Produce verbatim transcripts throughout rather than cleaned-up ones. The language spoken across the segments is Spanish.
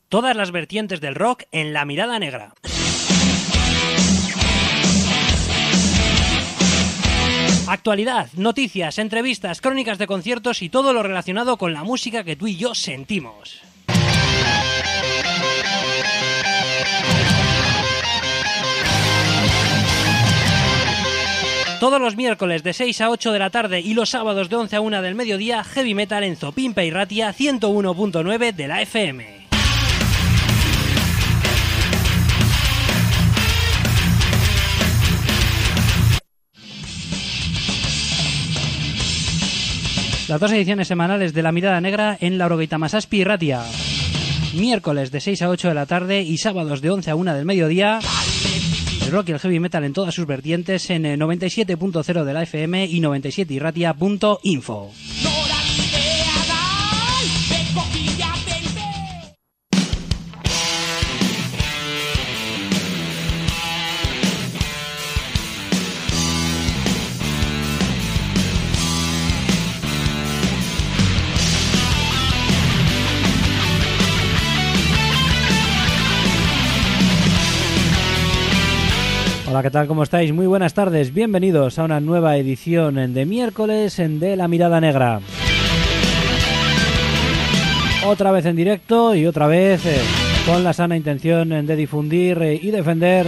Todas las vertientes del rock en La Mirada Negra. Actualidad, noticias, entrevistas, crónicas de conciertos y todo lo relacionado con la música que tú y yo sentimos. Todos los miércoles de seis a ocho de la tarde y los sábados de once a una del mediodía, Heavy Metal en Zopimpe y Ratia ciento uno punto nueve de la F M. Las dos ediciones semanales de La Mirada Negra en Laurogeita Masazpi y Ratia. Miércoles de seis a ocho de la tarde y sábados de once a una del mediodía. El rock y el heavy metal en todas sus vertientes en noventa y siete punto cero de la F M y noventa y siete y ratia punto info. Hola, ¿qué tal? ¿Cómo estáis? Muy buenas tardes. Bienvenidos a una nueva edición de miércoles de La Mirada Negra. Otra vez en directo y otra vez eh, con la sana intención de difundir eh, y defender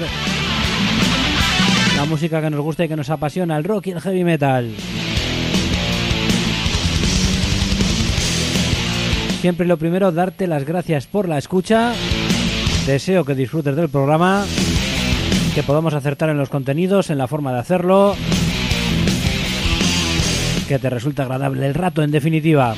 la música que nos gusta y que nos apasiona, el rock y el heavy metal. Siempre lo primero, darte las gracias por la escucha. Deseo que disfrutes del programa, que podamos acertar en los contenidos, en la forma de hacerlo, que te resulte agradable el rato, en definitiva.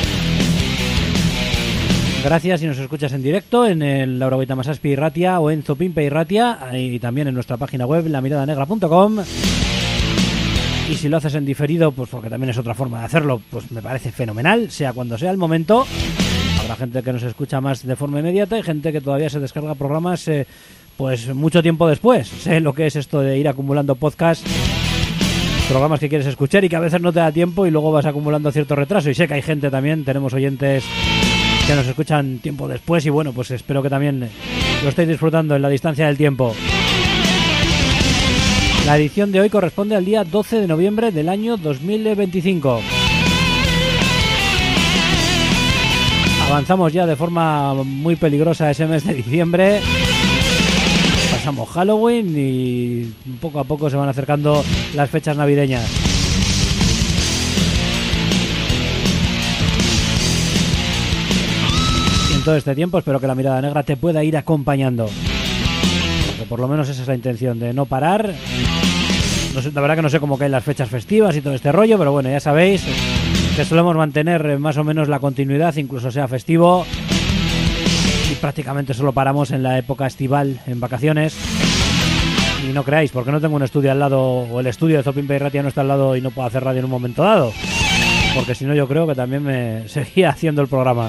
Gracias si nos escuchas en directo en el Laurogeita Masazpi y Ratia o en Zopimpe y Ratia, y también en nuestra página web la mirada negra punto com. Y si lo haces en diferido, pues porque también es otra forma de hacerlo, pues me parece fenomenal, sea cuando sea el momento. Habrá gente que nos escucha más de forma inmediata y gente que todavía se descarga programas eh, pues mucho tiempo después. Sé lo que es esto de ir acumulando podcasts, programas que quieres escuchar y que a veces no te da tiempo y luego vas acumulando cierto retraso. Y sé que hay gente también, tenemos oyentes que nos escuchan tiempo después y bueno, pues espero que también lo estéis disfrutando en la distancia del tiempo. La edición de hoy corresponde al día doce de noviembre del año dos mil veinticinco. Avanzamos ya de forma muy peligrosa ese mes de diciembre. Pasamos Halloween y poco a poco se van acercando las fechas navideñas. Y en todo este tiempo espero que La Mirada Negra te pueda ir acompañando. Porque por lo menos esa es la intención, de no parar. No sé, la verdad que no sé cómo caen las fechas festivas y todo este rollo, pero bueno, ya sabéis que solemos mantener más o menos la continuidad, incluso sea festivo. Y prácticamente solo paramos en la época estival, en vacaciones. Y no creáis, porque no tengo un estudio al lado, o el estudio de Zopimpe y Ratia no está al lado y no puedo hacer radio en un momento dado. Porque si no, yo creo que también me seguía haciendo el programa.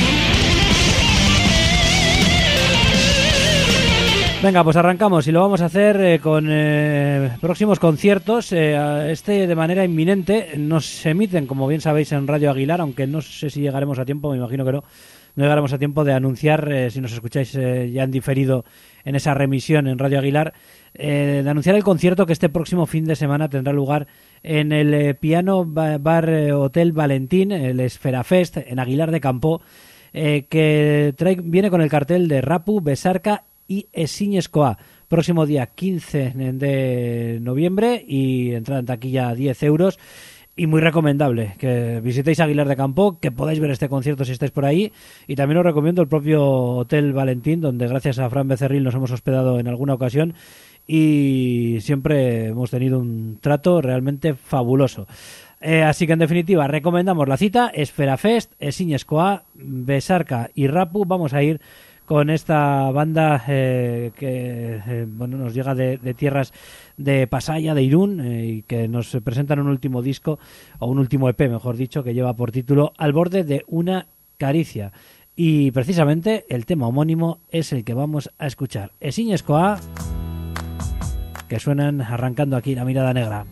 Venga, pues arrancamos y lo vamos a hacer eh, con eh, próximos conciertos. Eh, este de manera inminente nos emiten, como bien sabéis, en Radio Aguilar, aunque no sé si llegaremos a tiempo, me imagino que no. No llegaremos a tiempo de anunciar, eh, si nos escucháis eh, ya en diferido en esa remisión en Radio Aguilar, eh, de anunciar el concierto que este próximo fin de semana tendrá lugar en el eh, Piano Bar eh, Hotel Valentín, el Esfera Fest, en Aguilar de Campo, eh, que trae, viene con el cartel de Rapu, Besarka y Ezinezkoa. Próximo día quince de noviembre y entrada en taquilla diez euros. Y muy recomendable que visitéis Aguilar de Campo, que podáis ver este concierto si estáis por ahí. Y también os recomiendo el propio Hotel Valentín, donde gracias a Fran Becerril nos hemos hospedado en alguna ocasión y siempre hemos tenido un trato realmente fabuloso. Eh, así que en definitiva recomendamos la cita, Esfera Fest, Ezinezkoa, Besarka y Rapu. Vamos a ir con esta banda eh, que eh, bueno, nos llega de, de tierras de Pasaya, de Irún, eh, y que nos presentan un último disco, o un último E P, mejor dicho, que lleva por título Al borde de una caricia. Y precisamente el tema homónimo es el que vamos a escuchar. Ezinezkoa, que suenan arrancando aquí La Mirada Negra.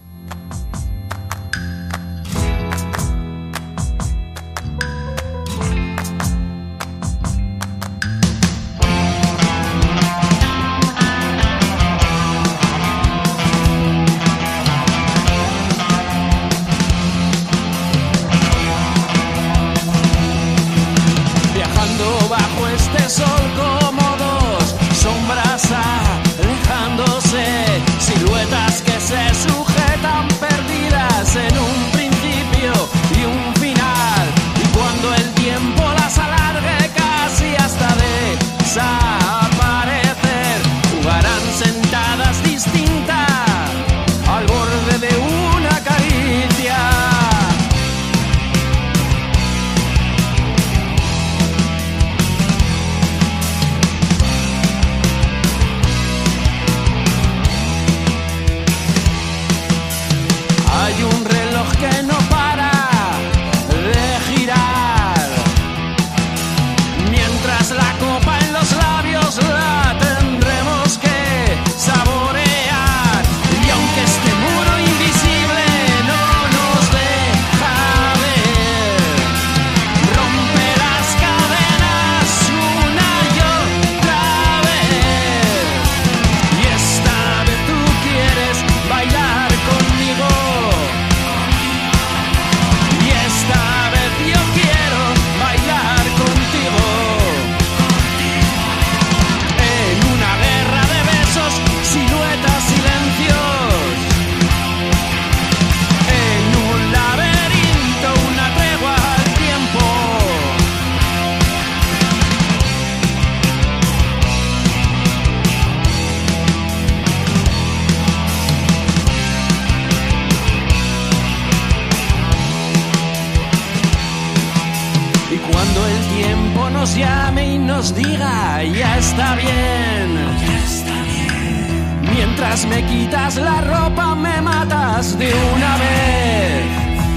nos diga ya está bien, ya está bien. Mientras me quitas la ropa me matas de una vez.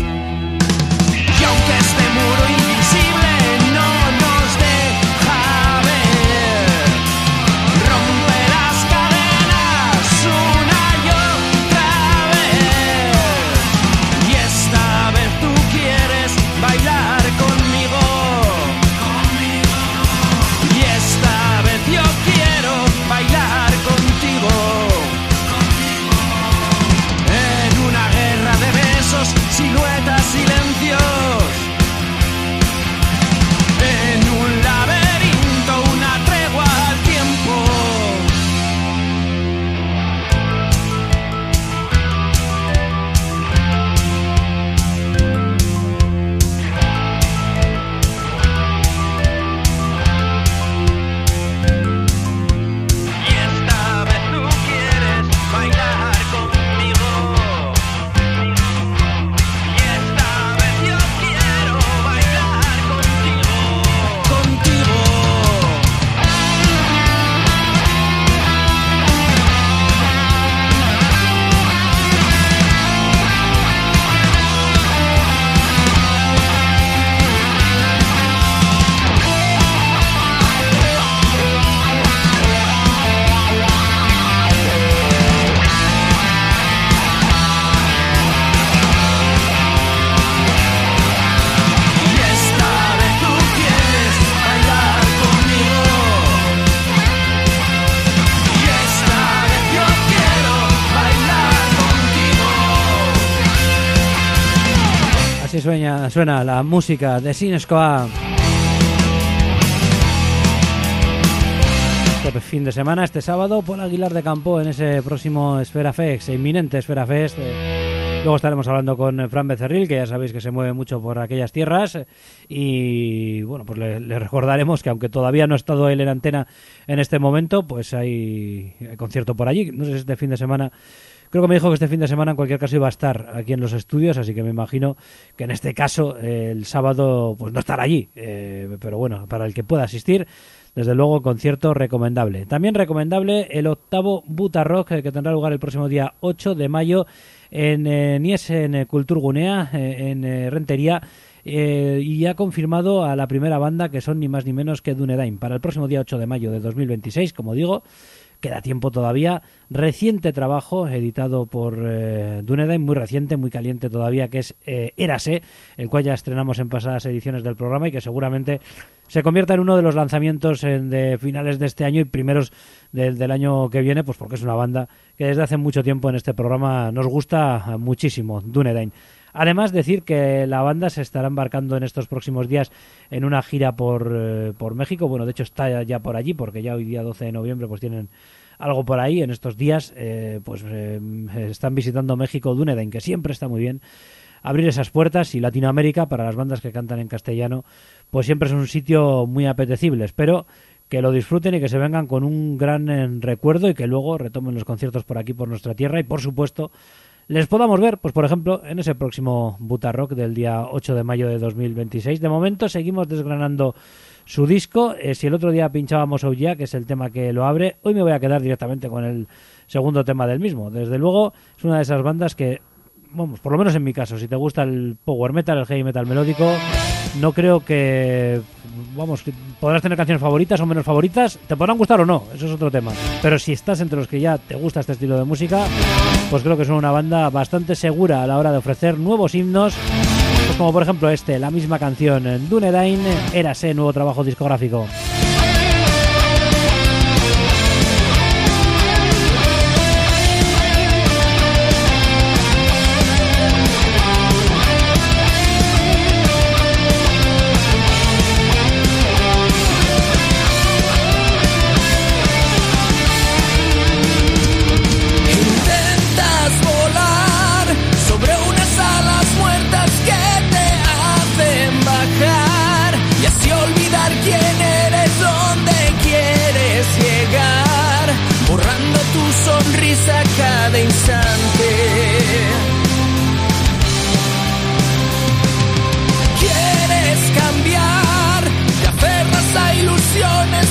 Y aunque este muro invisible no nos deja ver, rompe las cadenas una y otra vez. Y esta vez tú quieres bailar conmigo, y esta vez yo quiero bailar contigo, en una guerra de besos, siluetas, silencios, en un laberinto, una tregua al tiempo. Y esta vez tú quieres bailar conmigo, y esta vez yo quiero bailar contigo, contigo. Y esta vez tú quieres bailar conmigo, y esta vez yo quiero bailar contigo. Así suena, suena la música de Sinescoa. Este fin de semana, este sábado, Paul Aguilar de Campo en ese próximo Esfera Fest, inminente Esfera Fest. Eh, luego estaremos hablando con Fran Becerril, que ya sabéis que se mueve mucho por aquellas tierras. Y bueno, pues le, le recordaremos que aunque todavía no ha estado él en antena en este momento, pues hay, hay concierto por allí. No sé si este fin de semana. Creo que me dijo que este fin de semana en cualquier caso iba a estar aquí en los estudios, así que me imagino que en este caso eh, el sábado pues no estará allí, eh, pero bueno, para el que pueda asistir, desde luego concierto recomendable. También recomendable el octavo Buta Rock, eh, que tendrá lugar el próximo día ocho de mayo en eh, Nies, en eh, Kulturgunea, eh, en eh, Rentería, eh, y ha confirmado a la primera banda, que son ni más ni menos que Dunedain, para el próximo día ocho de mayo de dos mil veintiséis, como digo. Queda tiempo todavía. Reciente trabajo editado por eh, Dunedain, muy reciente, muy caliente todavía, que es eh, Érase, el cual ya estrenamos en pasadas ediciones del programa y que seguramente se convierta en uno de los lanzamientos en, de finales de este año y primeros del, del año que viene, pues porque es una banda que desde hace mucho tiempo en este programa nos gusta muchísimo, Dunedain. Además, decir que la banda se estará embarcando en estos próximos días en una gira por, eh, por México. Bueno, de hecho está ya por allí, porque ya hoy día doce de noviembre pues tienen algo por ahí. En estos días eh, pues eh, están visitando México, Dunedain, que siempre está muy bien abrir esas puertas, y Latinoamérica, para las bandas que cantan en castellano, pues siempre es un sitio muy apetecible. Espero que lo disfruten y que se vengan con un gran eh, recuerdo, y que luego retomen los conciertos por aquí, por nuestra tierra, y por supuesto les podamos ver, pues por ejemplo, en ese próximo Buta Rock del día ocho de mayo de dos mil veintiséis. De momento seguimos desgranando su disco. Eh, si el otro día pinchábamos Oh Yeah, que es el tema que lo abre, hoy me voy a quedar directamente con el segundo tema del mismo. Desde luego es una de esas bandas que, vamos, por lo menos en mi caso, si te gusta el power metal, el heavy metal melódico, no creo que, vamos, que podrás tener canciones favoritas o menos favoritas, te podrán gustar o no, eso es otro tema, pero si estás entre los que ya te gusta este estilo de música, pues creo que son una banda bastante segura a la hora de ofrecer nuevos himnos, pues como por ejemplo este, la misma canción, Dunedain, Érase, nuevo trabajo discográfico. A cada instante quieres cambiar, te aferras a ilusiones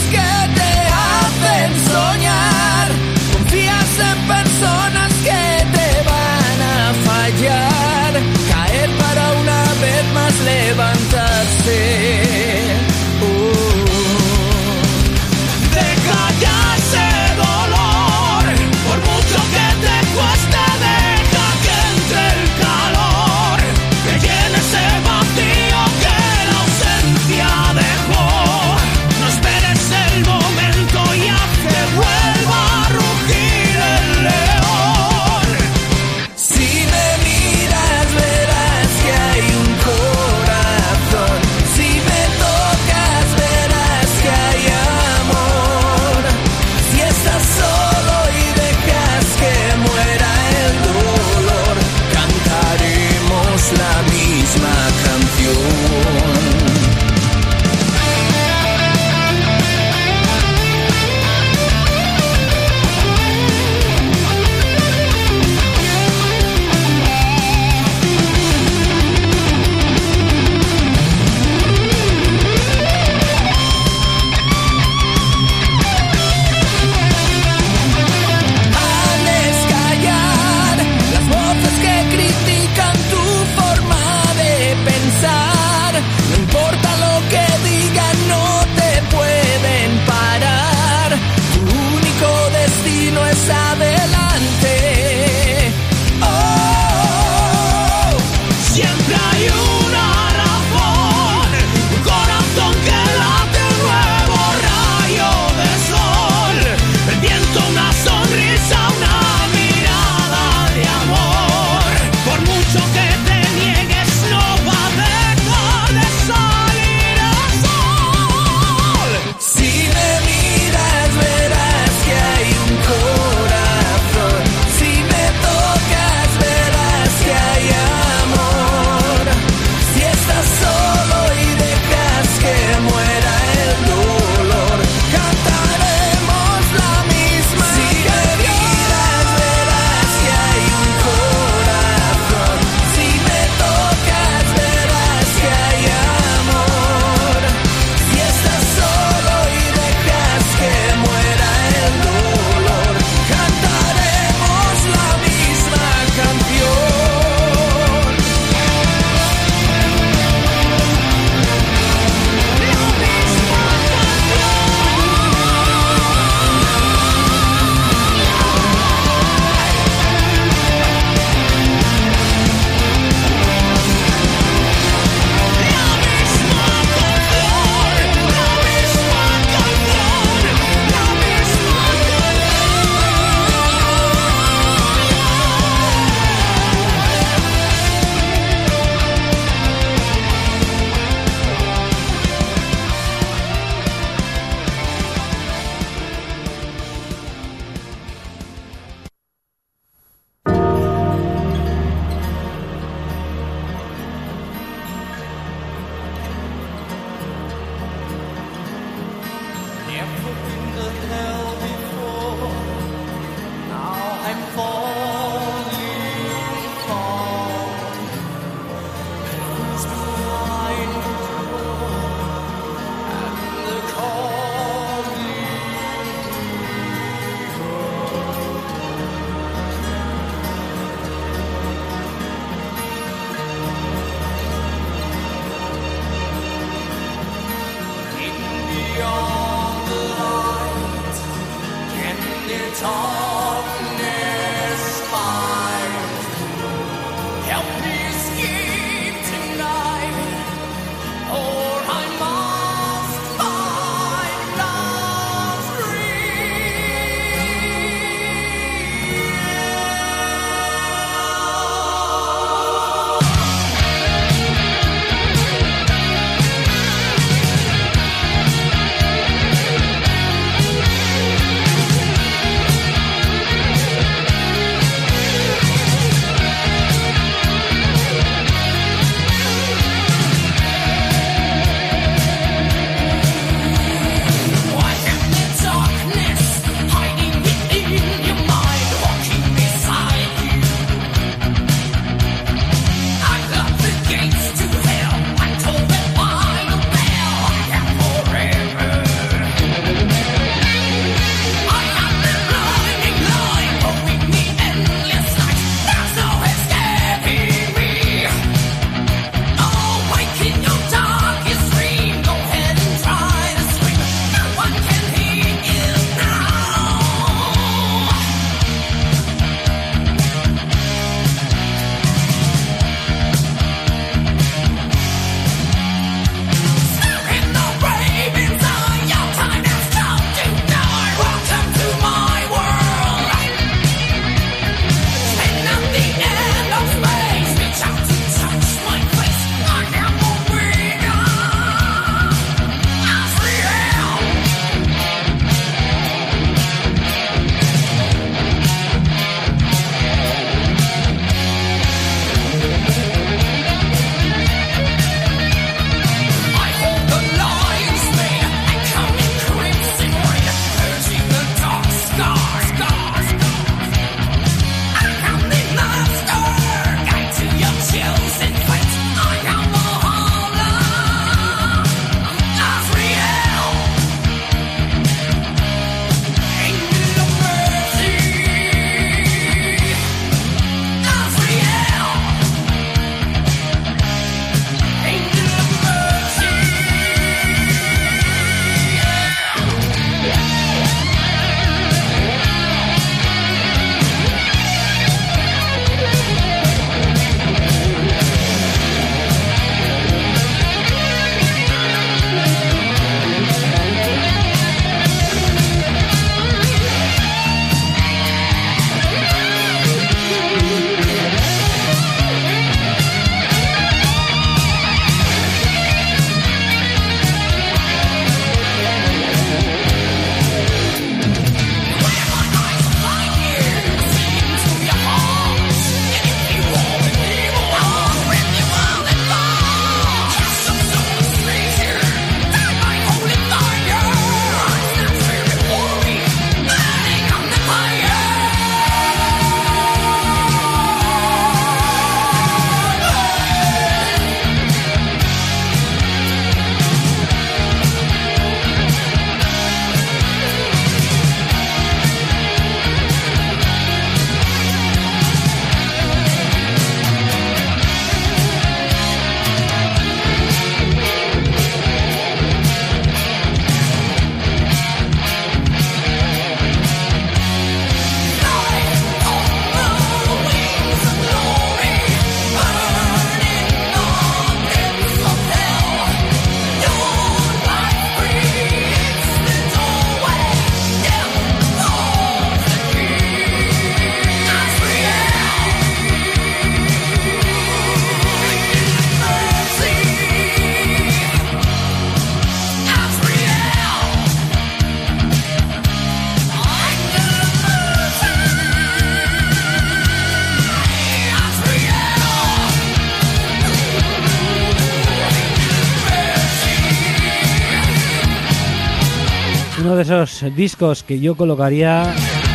uno de esos discos que yo colocaría,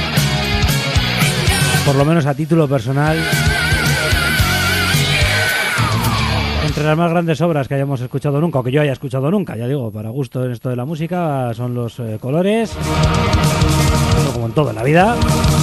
por lo menos a título personal, entre las más grandes obras que hayamos escuchado nunca, o que yo haya escuchado nunca, ya digo, para gusto en esto de la música, son los eh, Colores, como en todo en la vida.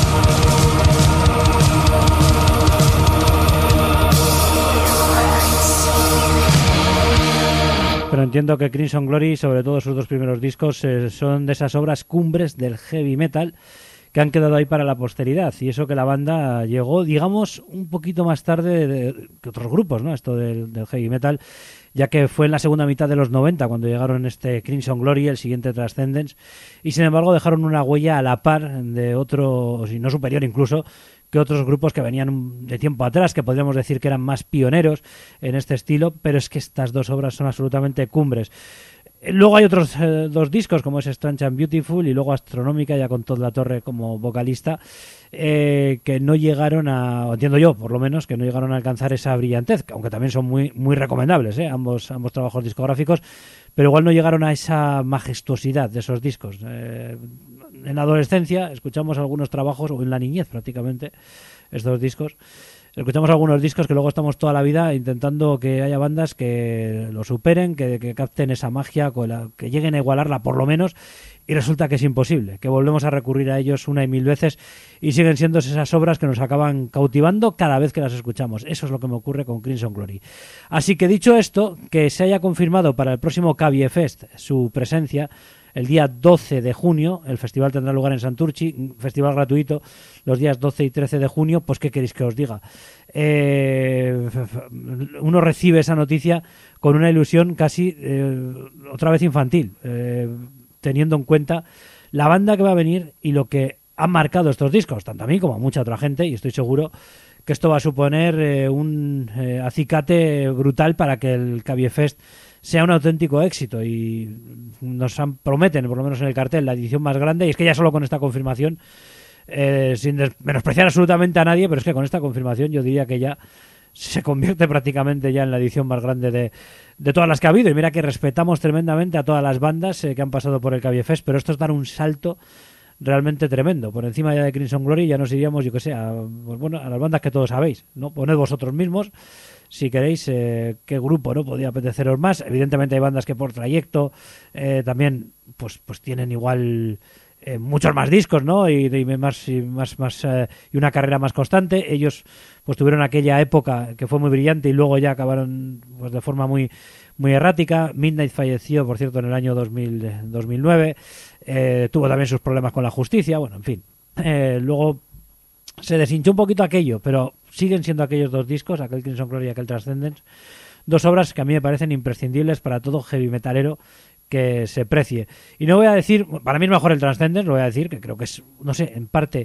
Pero entiendo que Crimson Glory, sobre todo sus dos primeros discos, eh, son de esas obras cumbres del heavy metal que han quedado ahí para la posteridad. Y eso que la banda llegó, digamos, un poquito más tarde de, que otros grupos, ¿no? Esto del, del heavy metal, ya que fue en la segunda mitad de los noventa cuando llegaron este Crimson Glory, el siguiente Transcendence, y sin embargo dejaron una huella a la par de otro, si no superior incluso, que otros grupos que venían de tiempo atrás, que podríamos decir que eran más pioneros en este estilo, pero es que estas dos obras son absolutamente cumbres. Luego hay otros eh, dos discos, como es Strange and Beautiful y luego Astronómica, ya con Todd La Torre como vocalista, eh, que no llegaron a, o entiendo yo por lo menos, que no llegaron a alcanzar esa brillantez, aunque también son muy muy recomendables, eh, ambos, ambos trabajos discográficos, pero igual no llegaron a esa majestuosidad de esos discos. Eh, en la adolescencia escuchamos algunos trabajos, o en la niñez prácticamente, estos discos. Escuchamos algunos discos que luego estamos toda la vida intentando que haya bandas que lo superen, que, que capten esa magia, que lleguen a igualarla por lo menos, y resulta que es imposible, que volvemos a recurrir a ellos una y mil veces y siguen siendo esas obras que nos acaban cautivando cada vez que las escuchamos. Eso es lo que me ocurre con Crimson Glory. Así que dicho esto, que se haya confirmado para el próximo Cavie Fest su presencia, el día doce de junio, el festival tendrá lugar en Santurchi, un festival gratuito, los días doce y trece de junio, pues ¿qué queréis que os diga? Eh, uno recibe esa noticia con una ilusión casi eh, otra vez infantil, eh, teniendo en cuenta la banda que va a venir y lo que han marcado estos discos, tanto a mí como a mucha otra gente, y estoy seguro que esto va a suponer eh, un eh, acicate brutal para que el Cavie Fest sea un auténtico éxito, y nos han, prometen, por lo menos en el cartel, la edición más grande, y es que ya solo con esta confirmación, eh, sin des- menospreciar absolutamente a nadie, pero es que con esta confirmación yo diría que ya se convierte prácticamente ya en la edición más grande de, de todas las que ha habido, y mira que respetamos tremendamente a todas las bandas eh, que han pasado por el Cavie Fest, pero esto es dar un salto realmente tremendo. Por encima ya de Crimson Glory ya nos iríamos, yo que sé, a, pues bueno, a las bandas que todos sabéis, ¿no? Poned vosotros mismos, si queréis, eh, qué grupo no podría apeteceros más. Evidentemente hay bandas que por trayecto eh, también pues pues tienen igual eh, muchos más discos, ¿no? Y, y más y más más eh, y una carrera más constante. Ellos pues tuvieron aquella época que fue muy brillante y luego ya acabaron pues de forma muy muy errática. Midnight falleció, por cierto, en el año dos mil, dos mil nueve. Eh, tuvo también sus problemas con la justicia. Bueno, en fin. Eh, luego se deshinchó un poquito aquello, pero siguen siendo aquellos dos discos, aquel Crimson Glory y aquel Transcendence, dos obras que a mí me parecen imprescindibles para todo heavy metalero que se precie. Y no voy a decir, para mí es mejor el Transcendence, lo voy a decir, que creo que es, no sé, en parte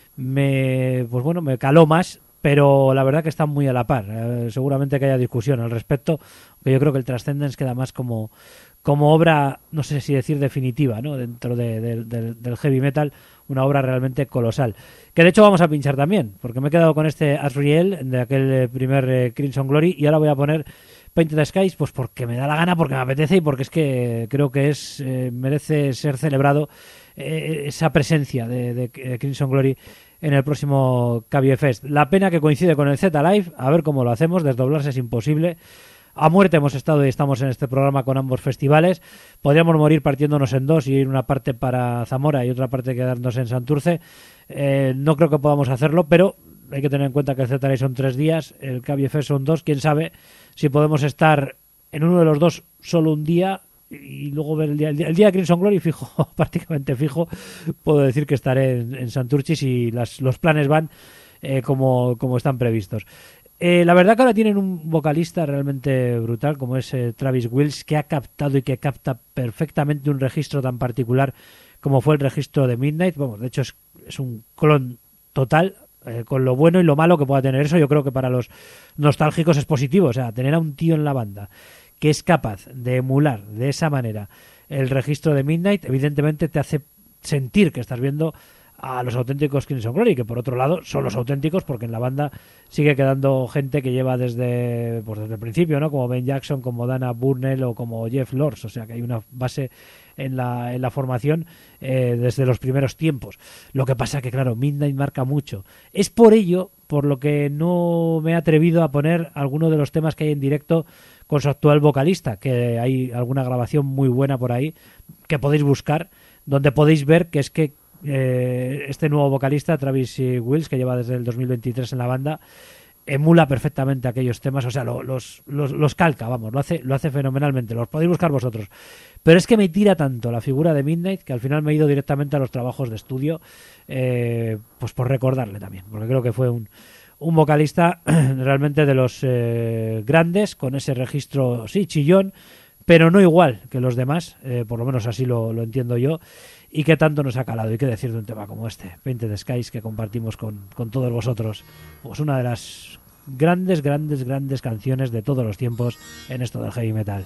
me, pues bueno, me caló más, pero la verdad que están muy a la par. Eh, seguramente que haya discusión al respecto, que yo creo que el Transcendence queda más como como obra, no sé si decir definitiva, ¿no? Dentro de, de, de, del heavy metal, una obra realmente colosal. Que de hecho vamos a pinchar también, porque me he quedado con este Asriel de aquel primer eh, Crimson Glory, y ahora voy a poner Painted Skies, pues porque me da la gana, porque me apetece y porque es que creo que es eh, merece ser celebrado eh, esa presencia de, de, de Crimson Glory en el próximo Cavie Fest. La pena que coincide con el Z Live, a ver cómo lo hacemos, desdoblarse es imposible. A muerte hemos estado y estamos en este programa con ambos festivales. Podríamos morir partiéndonos en dos y ir una parte para Zamora y otra parte quedarnos en Santurce. Eh, no creo que podamos hacerlo, pero hay que tener en cuenta que el Z-Live son tres días, el Cavie Fest son dos. Quién sabe si podemos estar en uno de los dos solo un día y luego ver el día, el día, el día de Crimson Glory fijo, prácticamente fijo. Puedo decir que estaré en, en Santurce si las, los planes van eh, como, como están previstos. Eh, la verdad que ahora tienen un vocalista realmente brutal como es eh, Travis Wills, que ha captado y que capta perfectamente un registro tan particular como fue el registro de Midnight. Bueno, de hecho es, es un clon total, eh, con lo bueno y lo malo que pueda tener eso. Yo creo que para los nostálgicos es positivo, o sea, tener a un tío en la banda que es capaz de emular de esa manera el registro de Midnight, evidentemente te hace sentir que estás viendo a los auténticos Crimson Glory, que por otro lado son los auténticos, porque en la banda sigue quedando gente que lleva desde pues desde el principio, ¿no? Como Ben Jackson, como Dana Burnell o como Jeff Lords, o sea que hay una base en la, en la formación eh, desde los primeros tiempos. Lo que pasa que, claro, Midnight marca mucho. Es por ello por lo que no me he atrevido a poner alguno de los temas que hay en directo con su actual vocalista, que hay alguna grabación muy buena por ahí que podéis buscar, donde podéis ver que es que eh, este nuevo vocalista, Travis Wills, que lleva desde el dos mil veintitrés en la banda, emula perfectamente aquellos temas, o sea, lo, los, los, los calca, vamos, lo hace, lo hace fenomenalmente, los podéis buscar vosotros. Pero es que me tira tanto la figura de Midnight que al final me he ido directamente a los trabajos de estudio, eh, pues por recordarle también, porque creo que fue un, un vocalista realmente de los eh, grandes, con ese registro, sí, chillón, pero no igual que los demás, eh, por lo menos así lo, lo entiendo yo, y que tanto nos ha calado. Y qué decir de un tema como este, Painted Skies, que compartimos con, con todos vosotros, pues una de las grandes, grandes, grandes canciones de todos los tiempos en esto del heavy metal.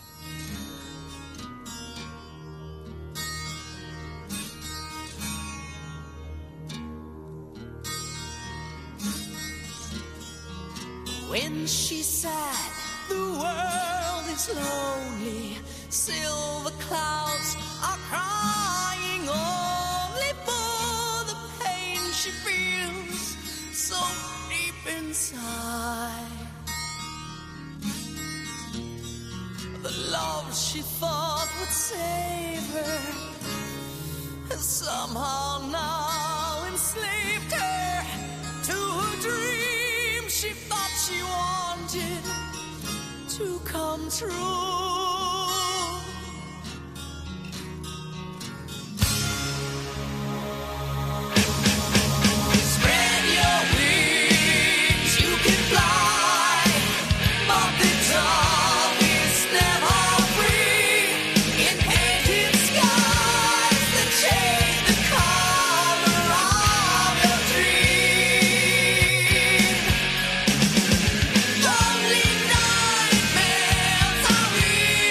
When she's sad, the world is lonely. Silver clouds are crying only for the pain she feels so deep inside. The love she thought would save her has somehow now enslaved her to a dream she thought she wanted to come true. Only nightmares are real.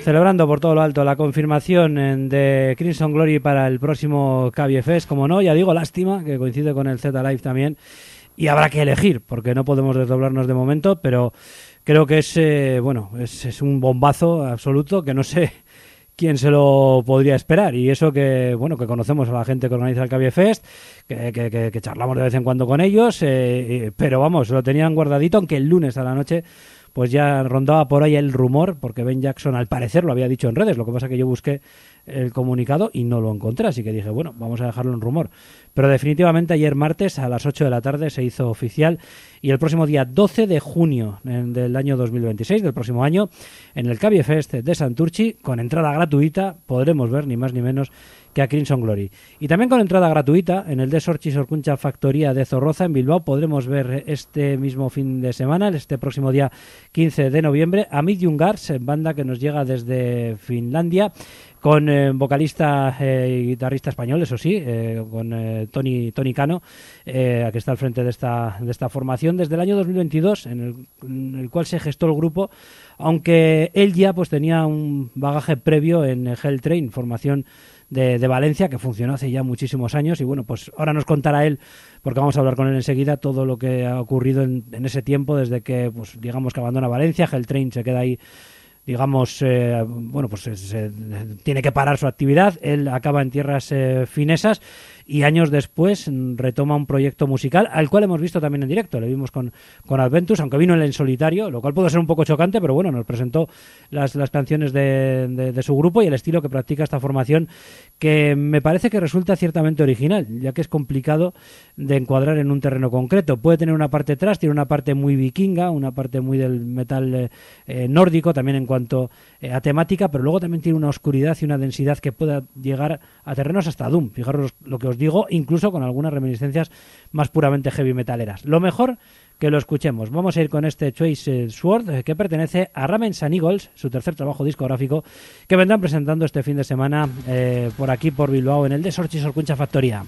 Celebrando por todo lo alto la confirmación de Crimson Glory para el próximo Cavie Fest, como no, ya digo, lástima que coincide con el Z Live también y habrá que elegir porque no podemos desdoblarnos de momento, pero creo que es eh, bueno es, es un bombazo absoluto que no sé quién se lo podría esperar, y eso que bueno que conocemos a la gente que organiza el Cavie Fest, que, que, que, que charlamos de vez en cuando con ellos, eh, pero vamos, lo tenían guardadito, aunque el lunes a la noche pues ya rondaba por ahí el rumor, porque Ben Jackson al parecer lo había dicho en redes, lo que pasa que yo busqué el comunicado y no lo encontré, así que dije, bueno, vamos a dejarlo en rumor. Pero definitivamente ayer martes a las ocho de la tarde se hizo oficial, y el próximo día doce de junio del año dos mil veintiséis, del próximo año, en el Cavie Fest de Santurtzi, con entrada gratuita, podremos ver ni más ni menos que a Crimson Glory. Y también con entrada gratuita, en el de Sorchi Sorkuncha Factoría de Zorroza, en Bilbao, podremos ver este mismo fin de semana, este próximo día quince de noviembre, a Midjungars, banda que nos llega desde Finlandia, con eh, vocalista eh, y guitarrista español, eso sí, eh, con eh, Tony, Tony Cano, eh, que está al frente de esta, de esta formación desde el año dos mil veintidós, en el, en el cual se gestó el grupo, aunque él ya pues tenía un bagaje previo en Hell Train, formación de, de Valencia, que funcionó hace ya muchísimos años, y bueno, pues ahora nos contará él, porque vamos a hablar con él enseguida, todo lo que ha ocurrido en, en ese tiempo, desde que, pues digamos que abandona Valencia, Hell Train se queda ahí, digamos, eh, bueno, pues se, se, tiene que parar su actividad, él acaba en tierras eh, finesas, y años después retoma un proyecto musical al cual hemos visto también en directo, le vimos con, con Adventus, aunque vino él en solitario, lo cual pudo ser un poco chocante, pero bueno, nos presentó las, las canciones de, de, de su grupo y el estilo que practica esta formación, que me parece que resulta ciertamente original, ya que es complicado de encuadrar en un terreno concreto. Puede tener una parte tras, tiene una parte muy vikinga, una parte muy del metal eh, eh, nórdico, también en cuanto eh, a temática, pero luego también tiene una oscuridad y una densidad que pueda llegar a terrenos hasta Doom. Fijaros lo que os digo, incluso con algunas reminiscencias más puramente heavy metaleras. Lo mejor que lo escuchemos. Vamos a ir con este Choice Sword, eh, que pertenece a Ramens and Eagles, su tercer trabajo discográfico, que vendrán presentando este fin de semana eh, por aquí, por Bilbao, en el de Sorchi Sorkuncha Factoría.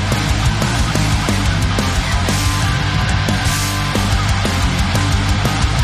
We'll be right back.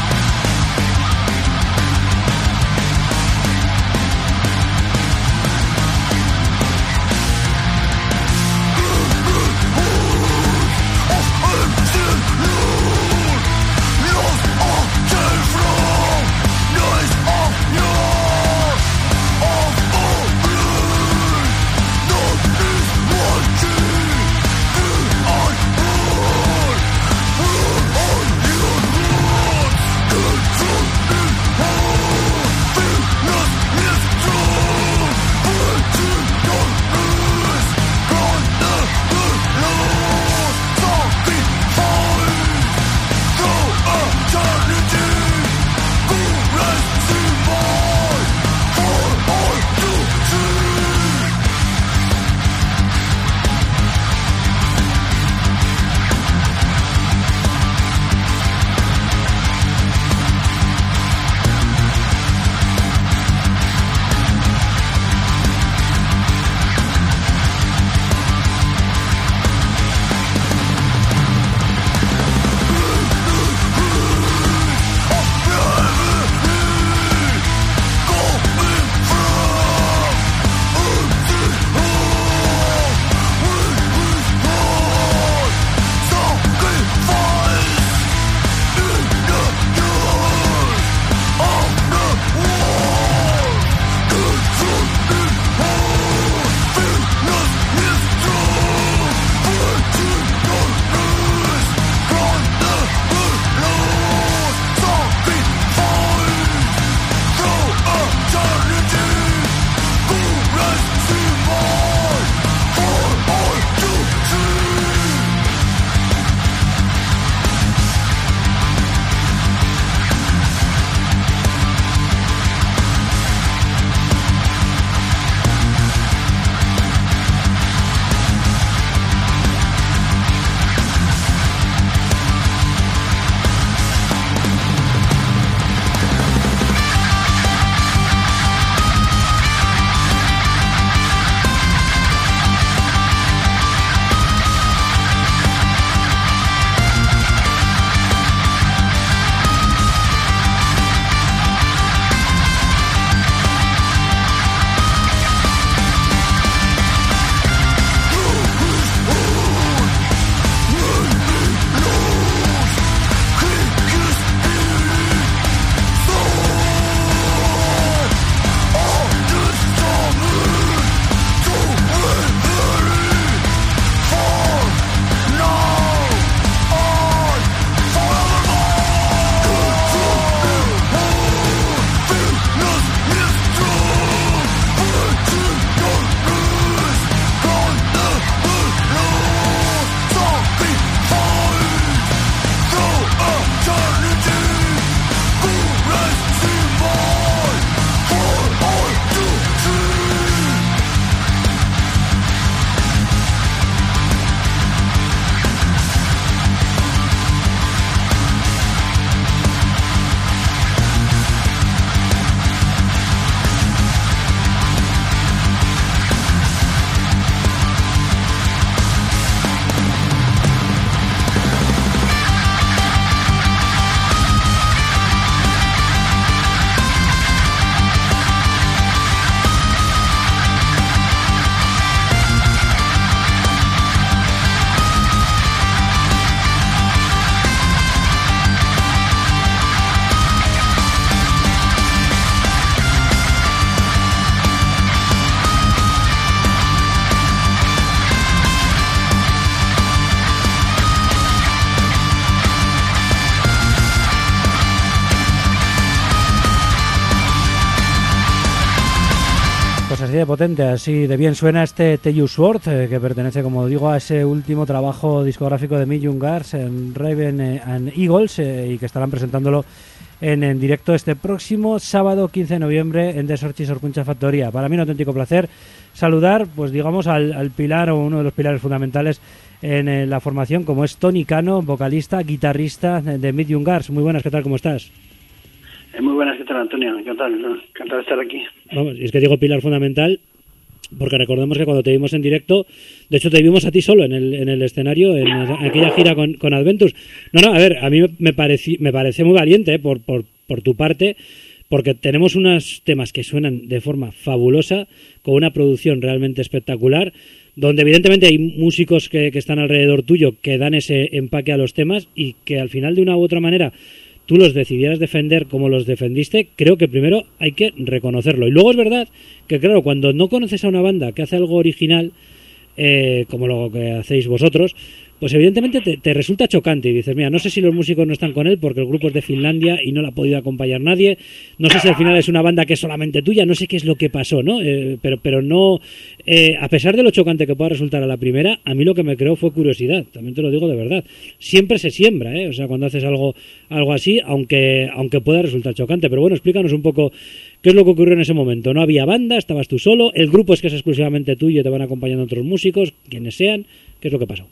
así de potente, así de bien suena este Tell You Sword, eh, que pertenece, como digo, a ese último trabajo discográfico de Million Guards en Raven and Eagles, eh, y que estarán presentándolo en, en directo este próximo sábado quince de noviembre en Desorchis Orkuncha Factoría. Para mí un auténtico placer saludar, pues digamos, al, al pilar o uno de los pilares fundamentales en, en la formación, como es Tony Cano, vocalista, guitarrista de, de Million Guards. Muy buenas, ¿qué tal? ¿Cómo estás? Muy buenas, ¿qué tal, Antonio? Encantado, encantado de estar aquí. Vamos, es que digo pilar fundamental porque recordemos que cuando te vimos en directo, de hecho te vimos a ti solo en el, en el escenario, en, en aquella gira con, con Adventus. No, no, a ver, a mí me parece, me parece muy valiente, ¿eh? por, por, por tu parte, porque tenemos unos temas que suenan de forma fabulosa, con una producción realmente espectacular, donde evidentemente hay músicos que, que están alrededor tuyo que dan ese empaque a los temas y que al final de una u otra manera tú los decidieras defender como los defendiste. Creo que primero hay que reconocerlo. Y luego es verdad que, claro, cuando no conoces a una banda que hace algo original, eh, como lo que hacéis vosotros, pues evidentemente te, te resulta chocante y dices, mira, no sé si los músicos no están con él porque el grupo es de Finlandia y no la ha podido acompañar nadie, no sé si al final es una banda que es solamente tuya, no sé qué es lo que pasó, ¿no? Eh, pero, pero no, eh, a pesar de lo chocante que pueda resultar a la primera, a mí lo que me creó fue curiosidad, también te lo digo de verdad. Siempre se siembra, ¿eh? O sea, cuando haces algo, algo así, aunque, aunque pueda resultar chocante. Pero bueno, explícanos un poco qué es lo que ocurrió en ese momento. No había banda, estabas tú solo, el grupo es que es exclusivamente tuyo y te van acompañando otros músicos, quienes sean. ¿Qué es lo que pasó?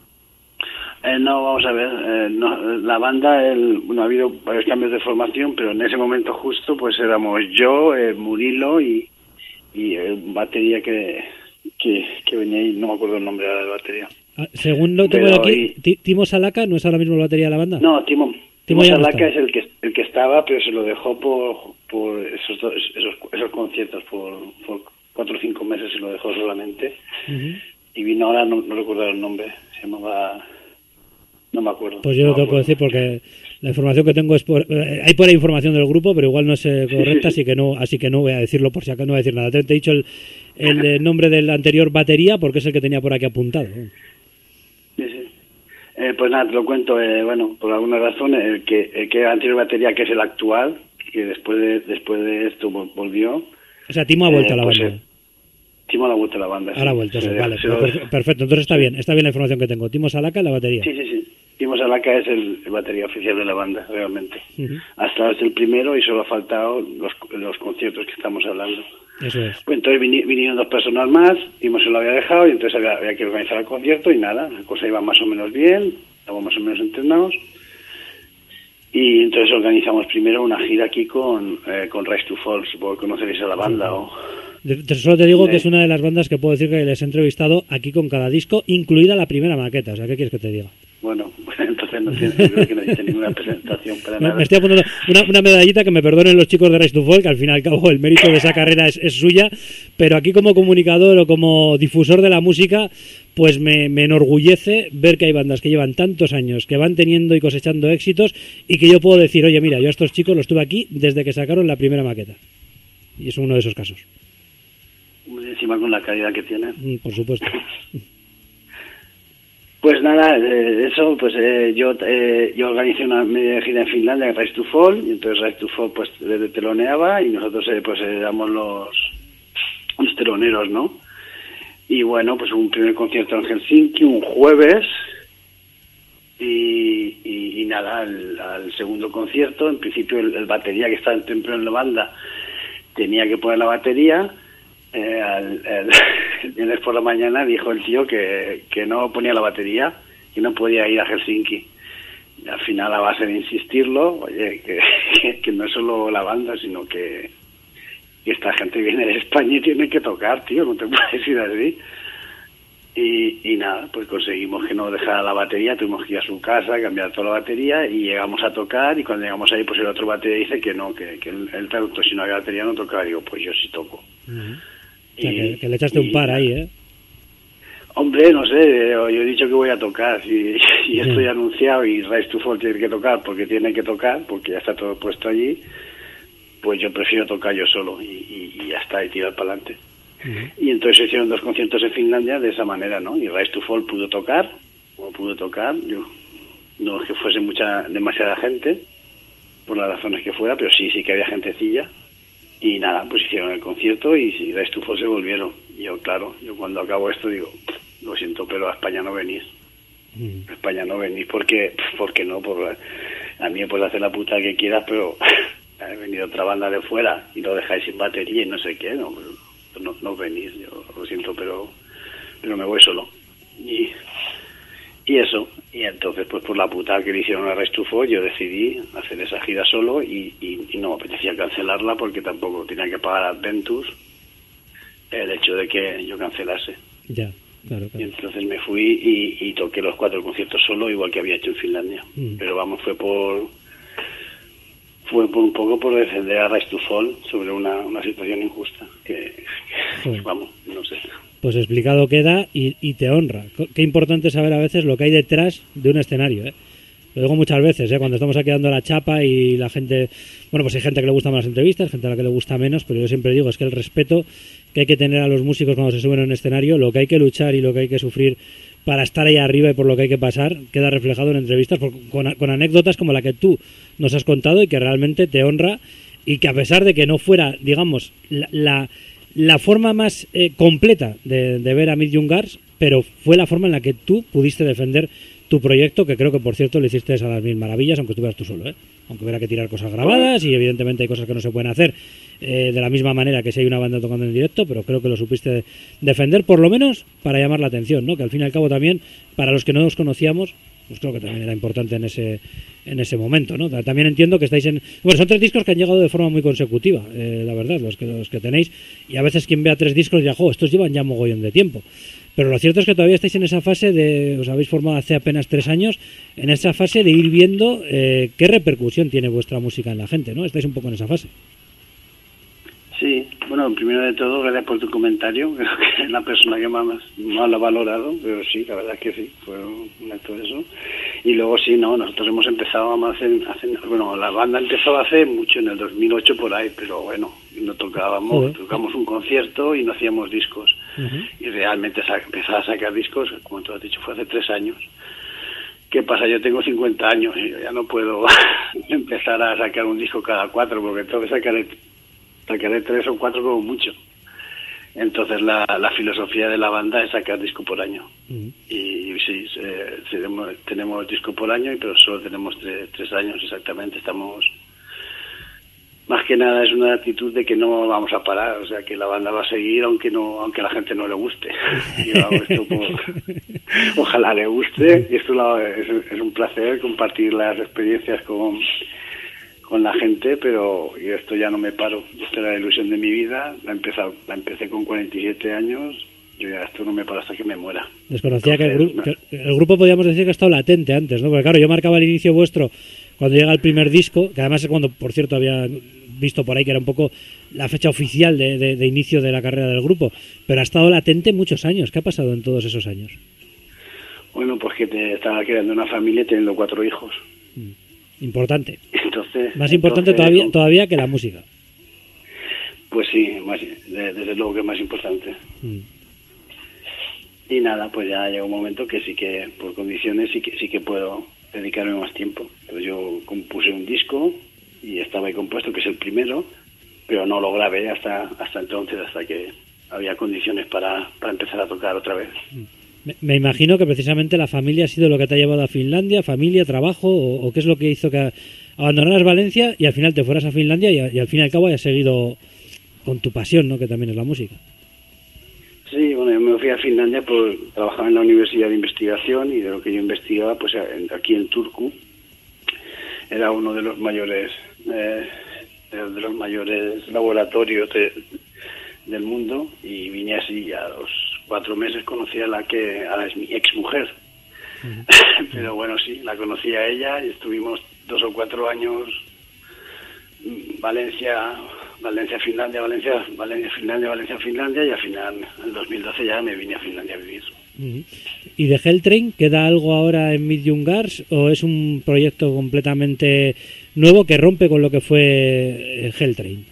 Eh, no, vamos a ver, eh, no, la banda, el, bueno, ha habido varios cambios de formación, pero en ese momento justo pues éramos yo, eh, Murilo y, y eh, batería que, que, que venía ahí, no me acuerdo el nombre ahora de la batería. Ah, según lo tengo pero, aquí, y, Timo Salaca no es ahora mismo la batería de la banda. No, Timo, Timo, Timo Salaca no es el que el que estaba, pero se lo dejó por por esos dos, esos, esos conciertos, por, por cuatro o cinco meses se lo dejó solamente. Uh-huh. Y vino ahora, no, no recuerdo el nombre, se llamaba... No me acuerdo. Pues yo no lo tengo que decir porque la información que tengo es por... Eh, hay por ahí información del grupo, pero igual no es eh, correcta, así que no así que no voy a decirlo por si acaso, no voy a decir nada. Te, te he dicho el, el eh, nombre del anterior batería porque es el que tenía por aquí apuntado. Sí, sí. Eh, pues nada, te lo cuento. Eh, bueno, por alguna razón, el que el que era anterior batería, que es el actual, que después de después de esto volvió... O sea, Timo ha vuelto eh, a la pues, banda. Eh, Timo la vuelta a la banda. Ahora ha sí. vuelto, Se, vale. se Pues, lo... Perfecto, entonces está bien, está bien la información que tengo. Timo Salaca en la batería. Sí, sí, sí. Timo Salaca es el, el batería oficial de la banda, realmente. Uh-huh. Hasta ahora es el primero y solo ha faltado los, los conciertos que estamos hablando. Eso es. Pues entonces vini, vinieron dos personas más, Timo se lo había dejado y entonces había, había que organizar el concierto y nada, la cosa iba más o menos bien, estábamos más o menos entrenados. Y entonces organizamos primero una gira aquí con, eh, con Rise to Fall, supongo que conoceréis a la banda. Sí. o de, Solo te digo que es una de las bandas que puedo decir que les he entrevistado aquí con cada disco, incluida la primera maqueta. O sea, ¿qué quieres que te diga? Bueno, entonces no tiene, creo que no necesita ninguna presentación para me, nada. Me estoy apuntando una, una medallita que me perdonen los chicos de Rise to Fall, que al fin y al cabo el mérito de esa carrera es, es suya, pero aquí como comunicador o como difusor de la música, pues me, me enorgullece ver que hay bandas que llevan tantos años, que van teniendo y cosechando éxitos, y que yo puedo decir, oye, mira, yo a estos chicos los tuve aquí desde que sacaron la primera maqueta. Y es uno de esos casos. Encima con la calidad que tienen. Mm, por supuesto. Pues nada, eh, eso, pues eh, yo eh, yo organicé una media gira en Finlandia, Rise to Fall, y entonces Rise to Fall pues le teloneaba y nosotros eh, pues éramos los, los teloneros, ¿no? Y bueno, pues un primer concierto en Helsinki, un jueves, y, y, y nada, al, al segundo concierto, en principio el, el batería que estaba temprano en la banda tenía que poner la batería. Eh, al, el, el viernes por la mañana dijo el tío que, que no ponía la batería y no podía ir a Helsinki. Y al final, a base de insistirlo, oye, que, que, que no es solo la banda, sino que, que esta gente viene de España y tiene que tocar, tío, no te puedes ir así. Y, y nada, pues conseguimos que no dejara la batería, tuvimos que ir a su casa, cambiar toda la batería y llegamos a tocar, y cuando llegamos ahí pues el otro batería dice que no, que, que el, el traductor si no había batería no tocaba. Digo, pues yo sí toco. Uh-huh. O sea, que, que le echaste y, un par ahí, ¿eh? Hombre, no sé, yo he dicho que voy a tocar, si, si estoy anunciado y Rise to Fall tiene que tocar porque tiene que tocar, porque ya está todo puesto allí, pues yo prefiero tocar yo solo y, y, y ya está, y tirar para adelante. Uh-huh. Y entonces se hicieron dos conciertos en Finlandia de esa manera, ¿no? Y Rise to Fall pudo tocar, o pudo tocar, yo, no es que fuese mucha demasiada gente, por las razones que fuera, pero sí, sí que había gentecilla. y nada, pues hicieron el concierto y si Rise to Fall se volvieron. Y yo, claro, yo cuando acabo esto digo, lo siento, pero a España no venís. Mm. A España no venís porque, porque no, por la, a mí me puedes hacer la puta que quieras, pero ha venido otra banda de fuera y lo dejáis sin batería y no sé qué, no, no, no venís, yo lo siento, pero, pero me voy solo. Y, y eso, y entonces pues por la puta que le hicieron a Rise to Fall yo decidí hacer esa gira solo y, y, y no me apetecía cancelarla porque tampoco tenía que pagar a Adventus el hecho de que yo cancelase. Ya, claro, claro. Y entonces me fui y, y toqué los cuatro conciertos solo, igual que había hecho en Finlandia. Mm. Pero vamos, fue por fue por un poco por defender a Rise to Fall sobre una, una situación injusta que, que sí. Vamos, no sé. Pues explicado queda y, y te honra. Qué importante saber a veces lo que hay detrás de un escenario, ¿eh? Lo digo muchas veces, ¿eh? Cuando estamos aquí dando la chapa y la gente... Bueno, pues hay gente que le gustan más las entrevistas, gente a la que le gusta menos, pero yo siempre digo, es que el respeto que hay que tener a los músicos cuando se suben a un escenario, lo que hay que luchar y lo que hay que sufrir para estar ahí arriba y por lo que hay que pasar, queda reflejado en entrevistas por, con, con anécdotas como la que tú nos has contado y que realmente te honra y que a pesar de que no fuera, digamos, la... la la forma más eh, completa de, de ver a Mid Young Guns, pero fue la forma en la que tú pudiste defender tu proyecto, que creo que por cierto lo hiciste a las mil maravillas, aunque estuvieras tú solo, ¿eh? Aunque hubiera que tirar cosas grabadas y evidentemente hay cosas que no se pueden hacer eh, de la misma manera que si hay una banda tocando en directo, pero creo que lo supiste defender por lo menos para llamar la atención, ¿no? Que al fin y al cabo también, para los que no nos conocíamos, pues creo que también era importante en ese en ese momento, ¿no? También entiendo que estáis en... Bueno, son tres discos que han llegado de forma muy consecutiva, eh, la verdad, los que los que tenéis, y a veces quien vea tres discos ya, jo, estos llevan ya mogollón de tiempo. Pero lo cierto es que todavía estáis en esa fase de... Os habéis formado hace apenas tres años, en esa fase de ir viendo eh, qué repercusión tiene vuestra música en la gente, ¿no? Estáis un poco en esa fase. Sí, bueno, primero de todo, gracias por tu comentario. Creo que es la persona que más, más lo ha valorado, pero sí, la verdad es que sí, fue un acto de eso. Y luego sí, no, nosotros hemos empezado a hacer, hacer, bueno, la banda empezó hace mucho, en el dos mil ocho por ahí, pero bueno, no tocábamos, uh-huh. tocamos un concierto y no hacíamos discos. Uh-huh. Y realmente empezar a sacar discos, como tú has dicho, fue hace tres años. ¿Qué pasa? Yo tengo cincuenta años y ya no puedo empezar a sacar un disco cada cuatro, porque tengo que sacar el sacaré tres o cuatro como mucho. Entonces la, la filosofía de la banda es sacar disco por año. Uh-huh. Y sí, eh, tenemos, tenemos disco por año, pero solo tenemos tres, tres años exactamente. Estamos... Más que nada es una actitud de que no vamos a parar, o sea que la banda va a seguir aunque no aunque a la gente no le guste. Yo hago esto por... Ojalá le guste, y esto la, es, es un placer compartir las experiencias con... con la gente, pero yo esto ya no me paro. Esta era la ilusión de mi vida, la empecé, la empecé con cuarenta y siete años, yo ya esto no me paro hasta que me muera. Desconocía Entonces, que, el gru- no. que el grupo podríamos decir que ha estado latente antes, ¿no? Porque claro, yo marcaba el inicio vuestro cuando llega el primer disco, que además es cuando, por cierto, había visto por ahí que era un poco la fecha oficial de, de, de inicio de la carrera del grupo, pero ha estado latente muchos años. ¿Qué ha pasado en todos esos años? Bueno, pues que te estaba creando una familia teniendo cuatro hijos. Mm. Importante. Entonces, más importante entonces, todavía todavía que la música. Pues sí, más, desde luego que es más importante. Mm. Y nada, pues ya llega un momento que sí que, por condiciones, sí que sí que puedo dedicarme más tiempo. Entonces yo compuse un disco y estaba ahí compuesto, que es el primero, pero no lo grabé hasta hasta entonces, hasta que había condiciones para, para empezar a tocar otra vez. Mm. Me imagino que precisamente la familia ha sido lo que te ha llevado a Finlandia, familia, trabajo, o, o qué es lo que hizo que abandonaras Valencia y al final te fueras a Finlandia y, a, y al fin y al cabo hayas seguido con tu pasión, ¿no? Que también es la música. Sí, bueno, yo me fui a Finlandia por trabajar en la Universidad de Investigación y de lo que yo investigaba, pues aquí en Turku era uno de los mayores eh, de los mayores laboratorios de, del mundo y vine así a los cuatro meses conocí a la que ahora es mi ex mujer. Uh-huh. Pero bueno, sí, la conocí a ella y estuvimos dos o cuatro años Valencia, Valencia, Finlandia, Valencia, Valencia, Finlandia, Valencia, Finlandia y al final, en el dos mil doce ya me vine a Finlandia a vivir. Uh-huh. ¿Y de Helltrain queda algo ahora en Mid Young Guns o es un proyecto completamente nuevo que rompe con lo que fue Helltrain?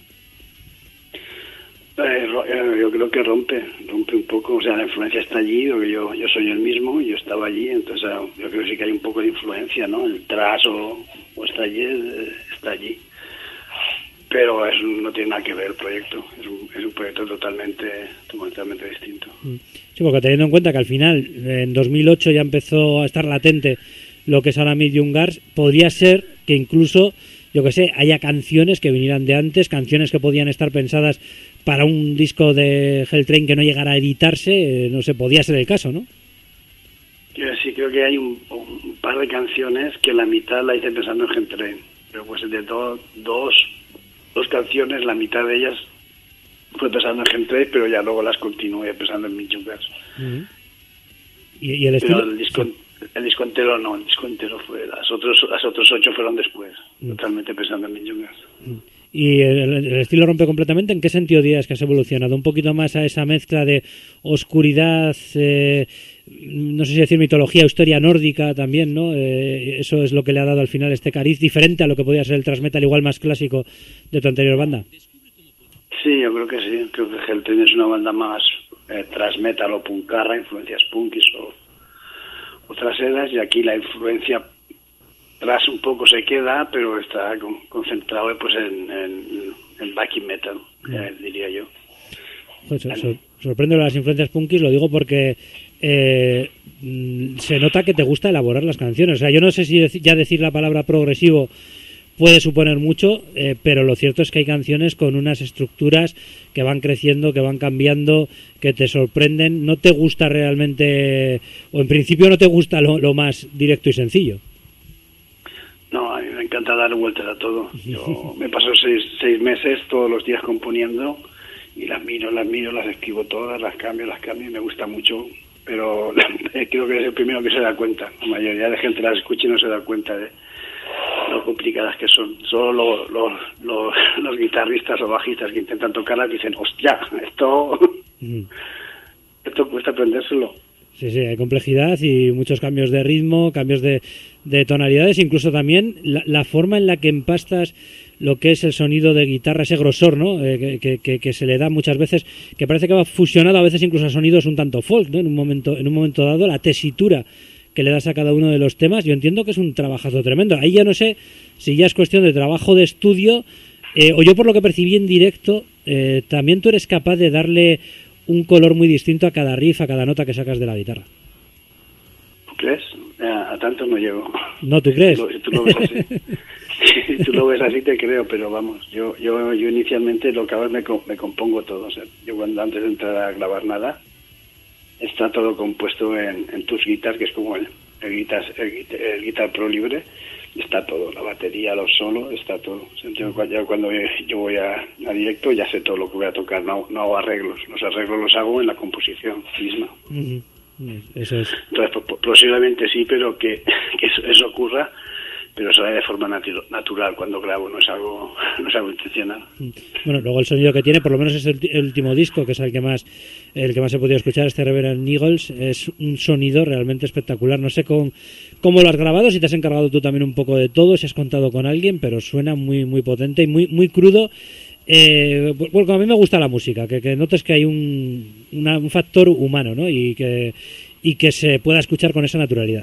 Yo creo que rompe, rompe un poco, o sea, la influencia está allí, porque yo yo soy el mismo, yo estaba allí, entonces yo creo que sí que hay un poco de influencia, ¿no? El thrash o, o está allí, está allí. pero es, no tiene nada que ver el proyecto, es un, es un proyecto totalmente, totalmente distinto. Sí, porque teniendo en cuenta que al final, en dos mil ocho ya empezó a estar latente lo que es ahora Medium Gas, podría ser que incluso, yo que sé, haya canciones que vinieran de antes, canciones que podían estar pensadas para un disco de Hell Train que no llegara a editarse, eh, no sé, podía ser el caso, ¿no? Yo sí creo que hay un, un par de canciones que la mitad la hice pensando en Hell Train, pero pues de do, dos, dos canciones, la mitad de ellas fue pensando en Hell Train, pero ya luego las continué pensando en Medium Gas. Uh-huh. ¿Y, y el estilo? Pero el disco, sí. el disco entero no, el disco entero fue, las otros, las otros ocho fueron después, uh-huh. totalmente pensando en Medium Gas. Uh-huh. ¿Y el, el estilo rompe completamente? ¿En qué sentido dirías que has evolucionado? ¿Un poquito más a esa mezcla de oscuridad, eh, no sé si decir mitología o historia nórdica también, ¿no? Eh, eso es lo que le ha dado al final este cariz, diferente a lo que podía ser el thrash metal igual más clásico de tu anterior banda. Sí, yo creo que sí. Creo que Hell Train es una banda más eh, thrash metal o punkarra, influencias punkis o otras eras, y aquí la influencia tras un poco se queda, pero está con, concentrado pues en, en, en backing metal, eh, diría yo. Pues, sor, sorprende las influencias punkis, lo digo porque eh, se nota que te gusta elaborar las canciones. O sea, yo no sé si dec- ya decir la palabra progresivo puede suponer mucho, eh, pero lo cierto es que hay canciones con unas estructuras que van creciendo, que van cambiando, que te sorprenden. No te gusta realmente, o en principio no te gusta lo, lo más directo y sencillo. No, a mí me encanta dar vueltas a todo. Yo me paso seis, seis meses todos los días componiendo y las miro, las miro, las escribo todas, las cambio, las cambio y me gusta mucho, pero creo que es el primero que se da cuenta. La mayoría de gente las escucha y no se da cuenta de lo complicadas que son. Solo lo, lo, lo, los guitarristas o bajistas que intentan tocarlas dicen, hostia, esto, mm. esto cuesta aprendérselo. Sí, sí, hay complejidad y muchos cambios de ritmo, cambios de, de tonalidades, incluso también la, la forma en la que empastas lo que es el sonido de guitarra, ese grosor, ¿no? Eh, que, que, que se le da muchas veces, que parece que va fusionado a veces incluso a sonidos un tanto folk, ¿no? En un momento, en un momento dado, la tesitura que le das a cada uno de los temas, yo entiendo que es un trabajazo tremendo. Ahí ya no sé si ya es cuestión de trabajo de estudio, eh, o yo por lo que percibí en directo, eh, también tú eres capaz de darle un color muy distinto a cada riff, a cada nota que sacas de la guitarra. ¿Tú crees? A, a tanto no llego. ¿No, tú crees? Si tú lo ves así, si tú lo ves así te creo, pero vamos, yo yo yo inicialmente lo que hago es me, me compongo todo. O sea, yo cuando antes de entrar a grabar nada, está todo compuesto en, en tus guitar, que es como el, el, guitar, el, el Guitar Pro libre, está todo, la batería, los solos, está todo. O sea, yo, yo cuando yo voy a, a directo ya sé todo lo que voy a tocar, no, no hago arreglos, los arreglos los hago en la composición misma. Uh-huh. Eso es. Entonces, posiblemente sí, pero que, que eso, eso ocurra, pero sale de forma natu- natural cuando grabo, no es algo no es algo intencional. Bueno, luego el sonido que tiene, por lo menos es el, el último disco, que es el que más el que más he podido escuchar, este Reverend Eagles, es un sonido realmente espectacular. No sé con, cómo lo has grabado, si te has encargado tú también un poco de todo, si has contado con alguien, pero suena muy muy potente y muy muy crudo. Eh, porque a mí me gusta la música, que, que notes que hay un, una, un factor humano, ¿no? Y que y que se pueda escuchar con esa naturalidad.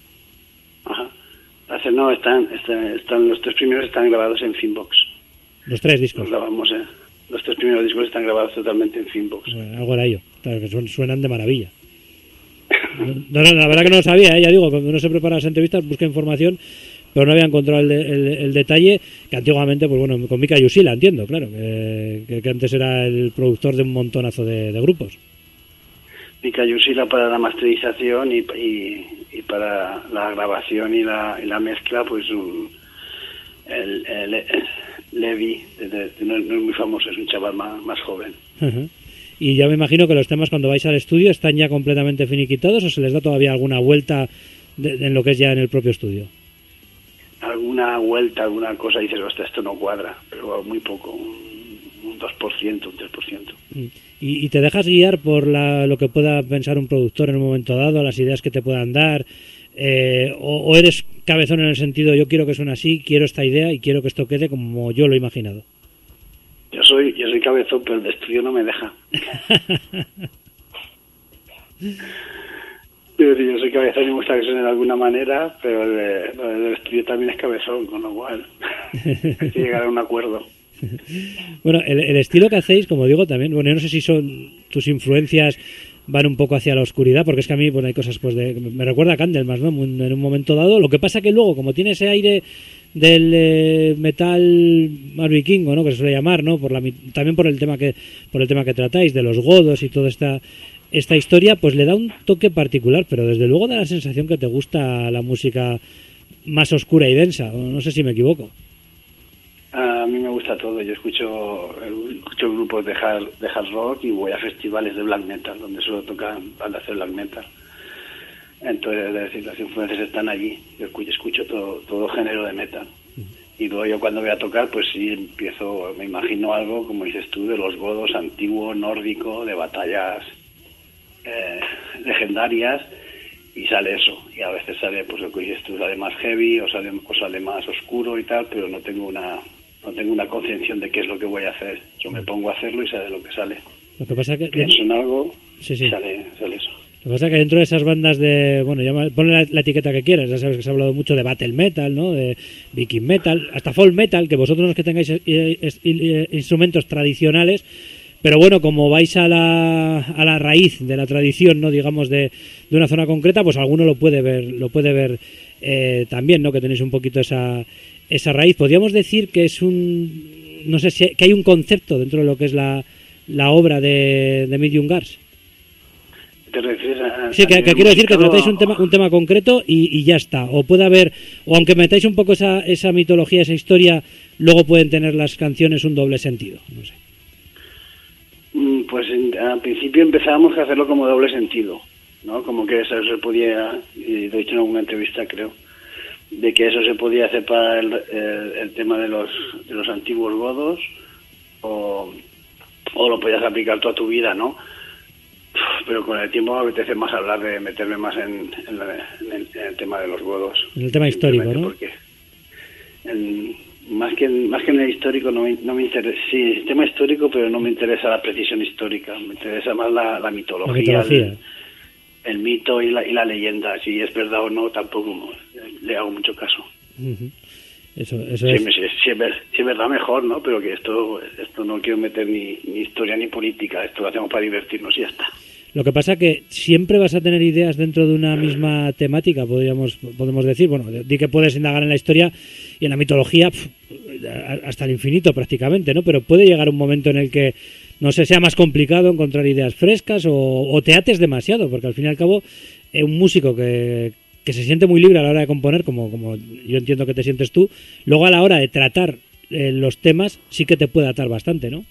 Ajá. No, están, están, están los tres primeros están grabados en Finbox. Los tres discos. Los grabamos, eh. Los tres primeros discos están grabados totalmente en Finbox. Bueno, algo era yo, claro, que suenan de maravilla. No, no, la verdad que no lo sabía, ¿eh? Ya digo, cuando uno se prepara las entrevistas busca información, pero no había encontrado el, el, el detalle que antiguamente, pues bueno, con Mika Yusila, entiendo, claro, que, que, que antes era el productor de un montonazo de, de grupos. Mika Yusila para la masterización y, y, y para la grabación y la, y la mezcla, pues un, el, el, el Levi, de, de, de, no, no es muy famoso, es un chaval más, más joven. Uh-huh. Y ya me imagino que los temas cuando vais al estudio están ya completamente finiquitados, o se les da todavía alguna vuelta de, de, en lo que es ya en el propio estudio. Alguna vuelta, alguna cosa, dices, hostia, esto no cuadra, pero muy poco, un, un dos por ciento, un tres por ciento. ¿Y, y te dejas guiar por la, lo que pueda pensar un productor en un momento dado, las ideas que te puedan dar? Eh, o, ¿O eres cabezón en el sentido, yo quiero que suene así, quiero esta idea y quiero que esto quede como yo lo he imaginado? Yo soy yo soy cabezón, pero el de estudio no me deja. Yo, yo soy cabezón y me gusta que suene de alguna manera, pero el, de, el del estudio también es cabezón, con lo cual hay que llegar a un acuerdo. Bueno, el, el estilo que hacéis, como digo, también, bueno, yo no sé si son tus influencias van un poco hacia la oscuridad, porque es que a mí, bueno, hay cosas, pues, de, me recuerda a Candlemas, ¿no? En un momento dado. Lo que pasa que luego, como tiene ese aire del eh, metal más vikingo, ¿no? Que se suele llamar, ¿no? Por la, también por el tema que, por el tema que tratáis, de los godos y toda esta, esta historia, pues le da un toque particular, pero desde luego da la sensación que te gusta la música más oscura y densa. No sé si me equivoco. A mí me gusta todo. Yo escucho, escucho grupos de hard, de hard rock y voy a festivales de black metal, donde solo tocan bandas de black metal. Entonces, es decir, las influencias están allí. Yo escucho, escucho todo, todo género de metal. Y luego yo cuando voy a tocar, pues sí empiezo, me imagino algo, como dices tú, de los godos, antiguo, nórdico, de batallas eh, legendarias, y sale eso. Y a veces sale, pues lo que dices tú, sale más heavy o sale, o sale más oscuro y tal, pero no tengo una no tengo una concepción de qué es lo que voy a hacer. Yo me pongo a hacerlo y sale lo que sale. Lo que pasa es que pienso en algo, sí, sí. Y sale, sale eso. Lo que pasa es que dentro de esas bandas de, bueno, llama, ponle la, la etiqueta que quieras, ya sabes que se ha hablado mucho de battle metal, ¿no? De viking metal, hasta folk metal, que vosotros no es que tengáis eh, eh, eh, instrumentos tradicionales, pero bueno, como vais a la, a la raíz de la tradición, ¿no? Digamos, de, de una zona concreta, pues alguno lo puede ver, lo puede ver eh, también, ¿no? Que tenéis un poquito esa, esa raíz. Podríamos decir que es un, no sé si, que hay un concepto dentro de lo que es la, la obra de, de Medium Guards. ¿Te refieres a, sí, que, que quiero decir que tratáis un tema un tema concreto y, y ya está. O puede haber, o aunque metáis un poco esa, esa mitología, esa historia, luego pueden tener las canciones un doble sentido. No sé. Pues en, al principio empezábamos a hacerlo como doble sentido, ¿no? Como que eso se podía, y lo he dicho en alguna entrevista creo, de que eso se podía hacer para el, el, el tema de los de los antiguos godos, o, o lo podías aplicar toda tu vida, ¿no? Pero con el tiempo me apetece más hablar de meterme más en, en, la, en, el, en el tema de los godos. En el tema histórico, ¿no? Porque en, más que en, más que en el histórico no me, no me interesa, sí, el tema histórico, pero no me interesa la precisión histórica, me interesa más la, la mitología, la mitología. El, el mito y la, y la leyenda. Si es verdad o no, tampoco le hago mucho caso. Uh-huh. Eso, eso si, es... si, si, es ver, si es verdad, mejor, ¿no? Pero que esto esto no quiero meter ni, ni historia ni política, esto lo hacemos para divertirnos y ya está. Lo que pasa que siempre vas a tener ideas dentro de una misma temática, podríamos podemos decir. Bueno, di que puedes indagar en la historia y en la mitología pff, hasta el infinito prácticamente, ¿no? Pero puede llegar un momento en el que, no sé, sea más complicado encontrar ideas frescas o, o te ates demasiado, porque al fin y al cabo eh, un músico que, que se siente muy libre a la hora de componer, como, como yo entiendo que te sientes tú, luego a la hora de tratar eh, los temas sí que te puede atar bastante, ¿no?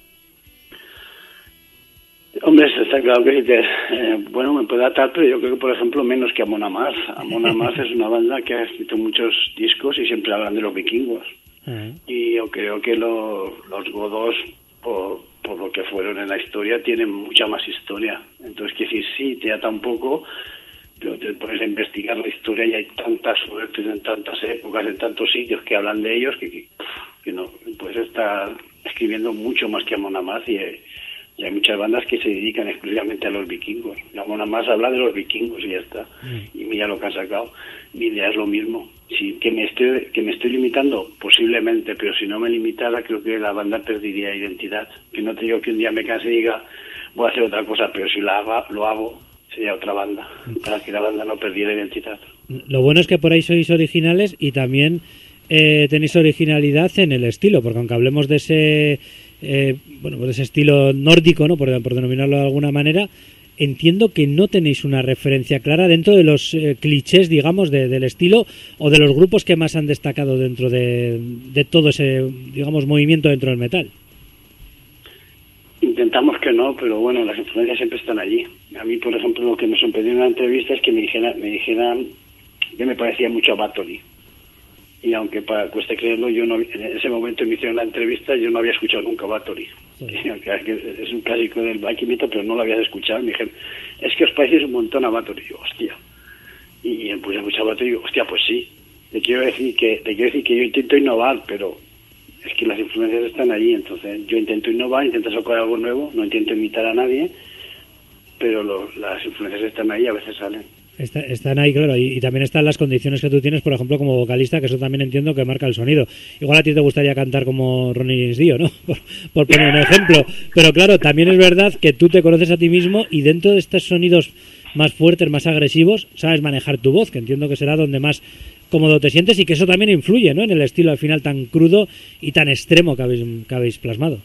Hombre, está claro que sí te, eh, bueno, me puede atar, pero yo creo que, por ejemplo, menos que Amon Amarth. Amon Amarth es una banda que ha escrito muchos discos y siempre hablan de los vikingos. Uh-huh. Y yo creo que lo, los godos, por, por lo que fueron en la historia, tienen mucha más historia. Entonces, que decir, sí, te ata un poco, pero te pones a investigar la historia y hay tantas suertes en tantas épocas, en tantos sitios que hablan de ellos, que, que, que no, puedes estar escribiendo mucho más que Amon Amarth y... Y hay muchas bandas que se dedican exclusivamente a los vikingos. Amon Amarth habla de los vikingos y ya está. Mm. Y mira lo que han sacado. Mi idea es lo mismo. Sí, que me estoy que me estoy limitando, posiblemente, pero si no me limitara, creo que la banda perdería identidad. Que no te digo que un día me canse y diga, voy a hacer otra cosa, pero si la haga, lo hago, sería otra banda. Para que la banda no perdiera identidad. Lo bueno es que por ahí sois originales y también eh, tenéis originalidad en el estilo, porque aunque hablemos de ese... Eh, bueno, pues ese estilo nórdico, ¿no? Por, por denominarlo de alguna manera, entiendo que no tenéis una referencia clara dentro de los eh, clichés, digamos, de, del estilo o de los grupos que más han destacado dentro de, de todo ese, digamos, movimiento dentro del metal. Intentamos que no, pero bueno, las influencias siempre están allí. A mí, por ejemplo, lo que me sorprendió en la entrevista es que me dijeran, me dijeran que me parecía mucho a Bathory. Y aunque para cueste creerlo, yo no, en ese momento me hicieron la entrevista, yo no había escuchado nunca Bathory. Sí. Es un clásico del black metal, pero no lo habías escuchado. Me dijeron, es que os pareces un montón a Bathory. Y yo, hostia. Y, y empecé a escuchar Bathory y digo, hostia, pues sí. Te quiero decir que te quiero decir que yo intento innovar, pero es que las influencias están allí. Entonces yo intento innovar, intento sacar algo nuevo, no intento imitar a nadie, pero lo, las influencias están ahí, a veces salen. Está, están ahí, claro, y, y también están las condiciones que tú tienes, por ejemplo, como vocalista, que eso también entiendo que marca el sonido. Igual a ti te gustaría cantar como Ronnie James Dio, ¿no? Por, por poner un ejemplo. Pero claro, también es verdad que tú te conoces a ti mismo y dentro de estos sonidos más fuertes, más agresivos, sabes manejar tu voz, que entiendo que será donde más cómodo te sientes y que eso también influye, ¿no? En el estilo al final tan crudo y tan extremo que habéis, que habéis plasmado.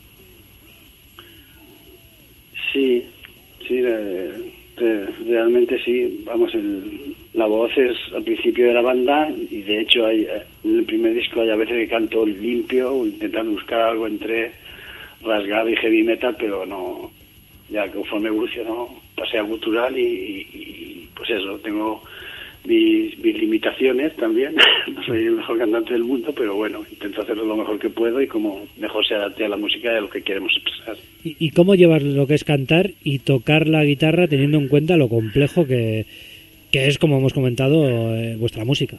Sí, sí, eh, eh, realmente sí. Vamos, el, la voz es al principio de la banda y de hecho hay, en el primer disco hay a veces que canto limpio o intentando buscar algo entre rasgado y heavy metal, pero no, ya conforme evolucionó pasé a gutural y, y, y pues eso, tengo mis, mis limitaciones también. No soy el mejor cantante del mundo, pero bueno, intento hacerlo lo mejor que puedo y como mejor se adapte a la música y a lo que queremos expresar. ¿Y, y cómo llevas lo que es cantar y tocar la guitarra teniendo en cuenta lo complejo que, que es, como hemos comentado, eh, vuestra música?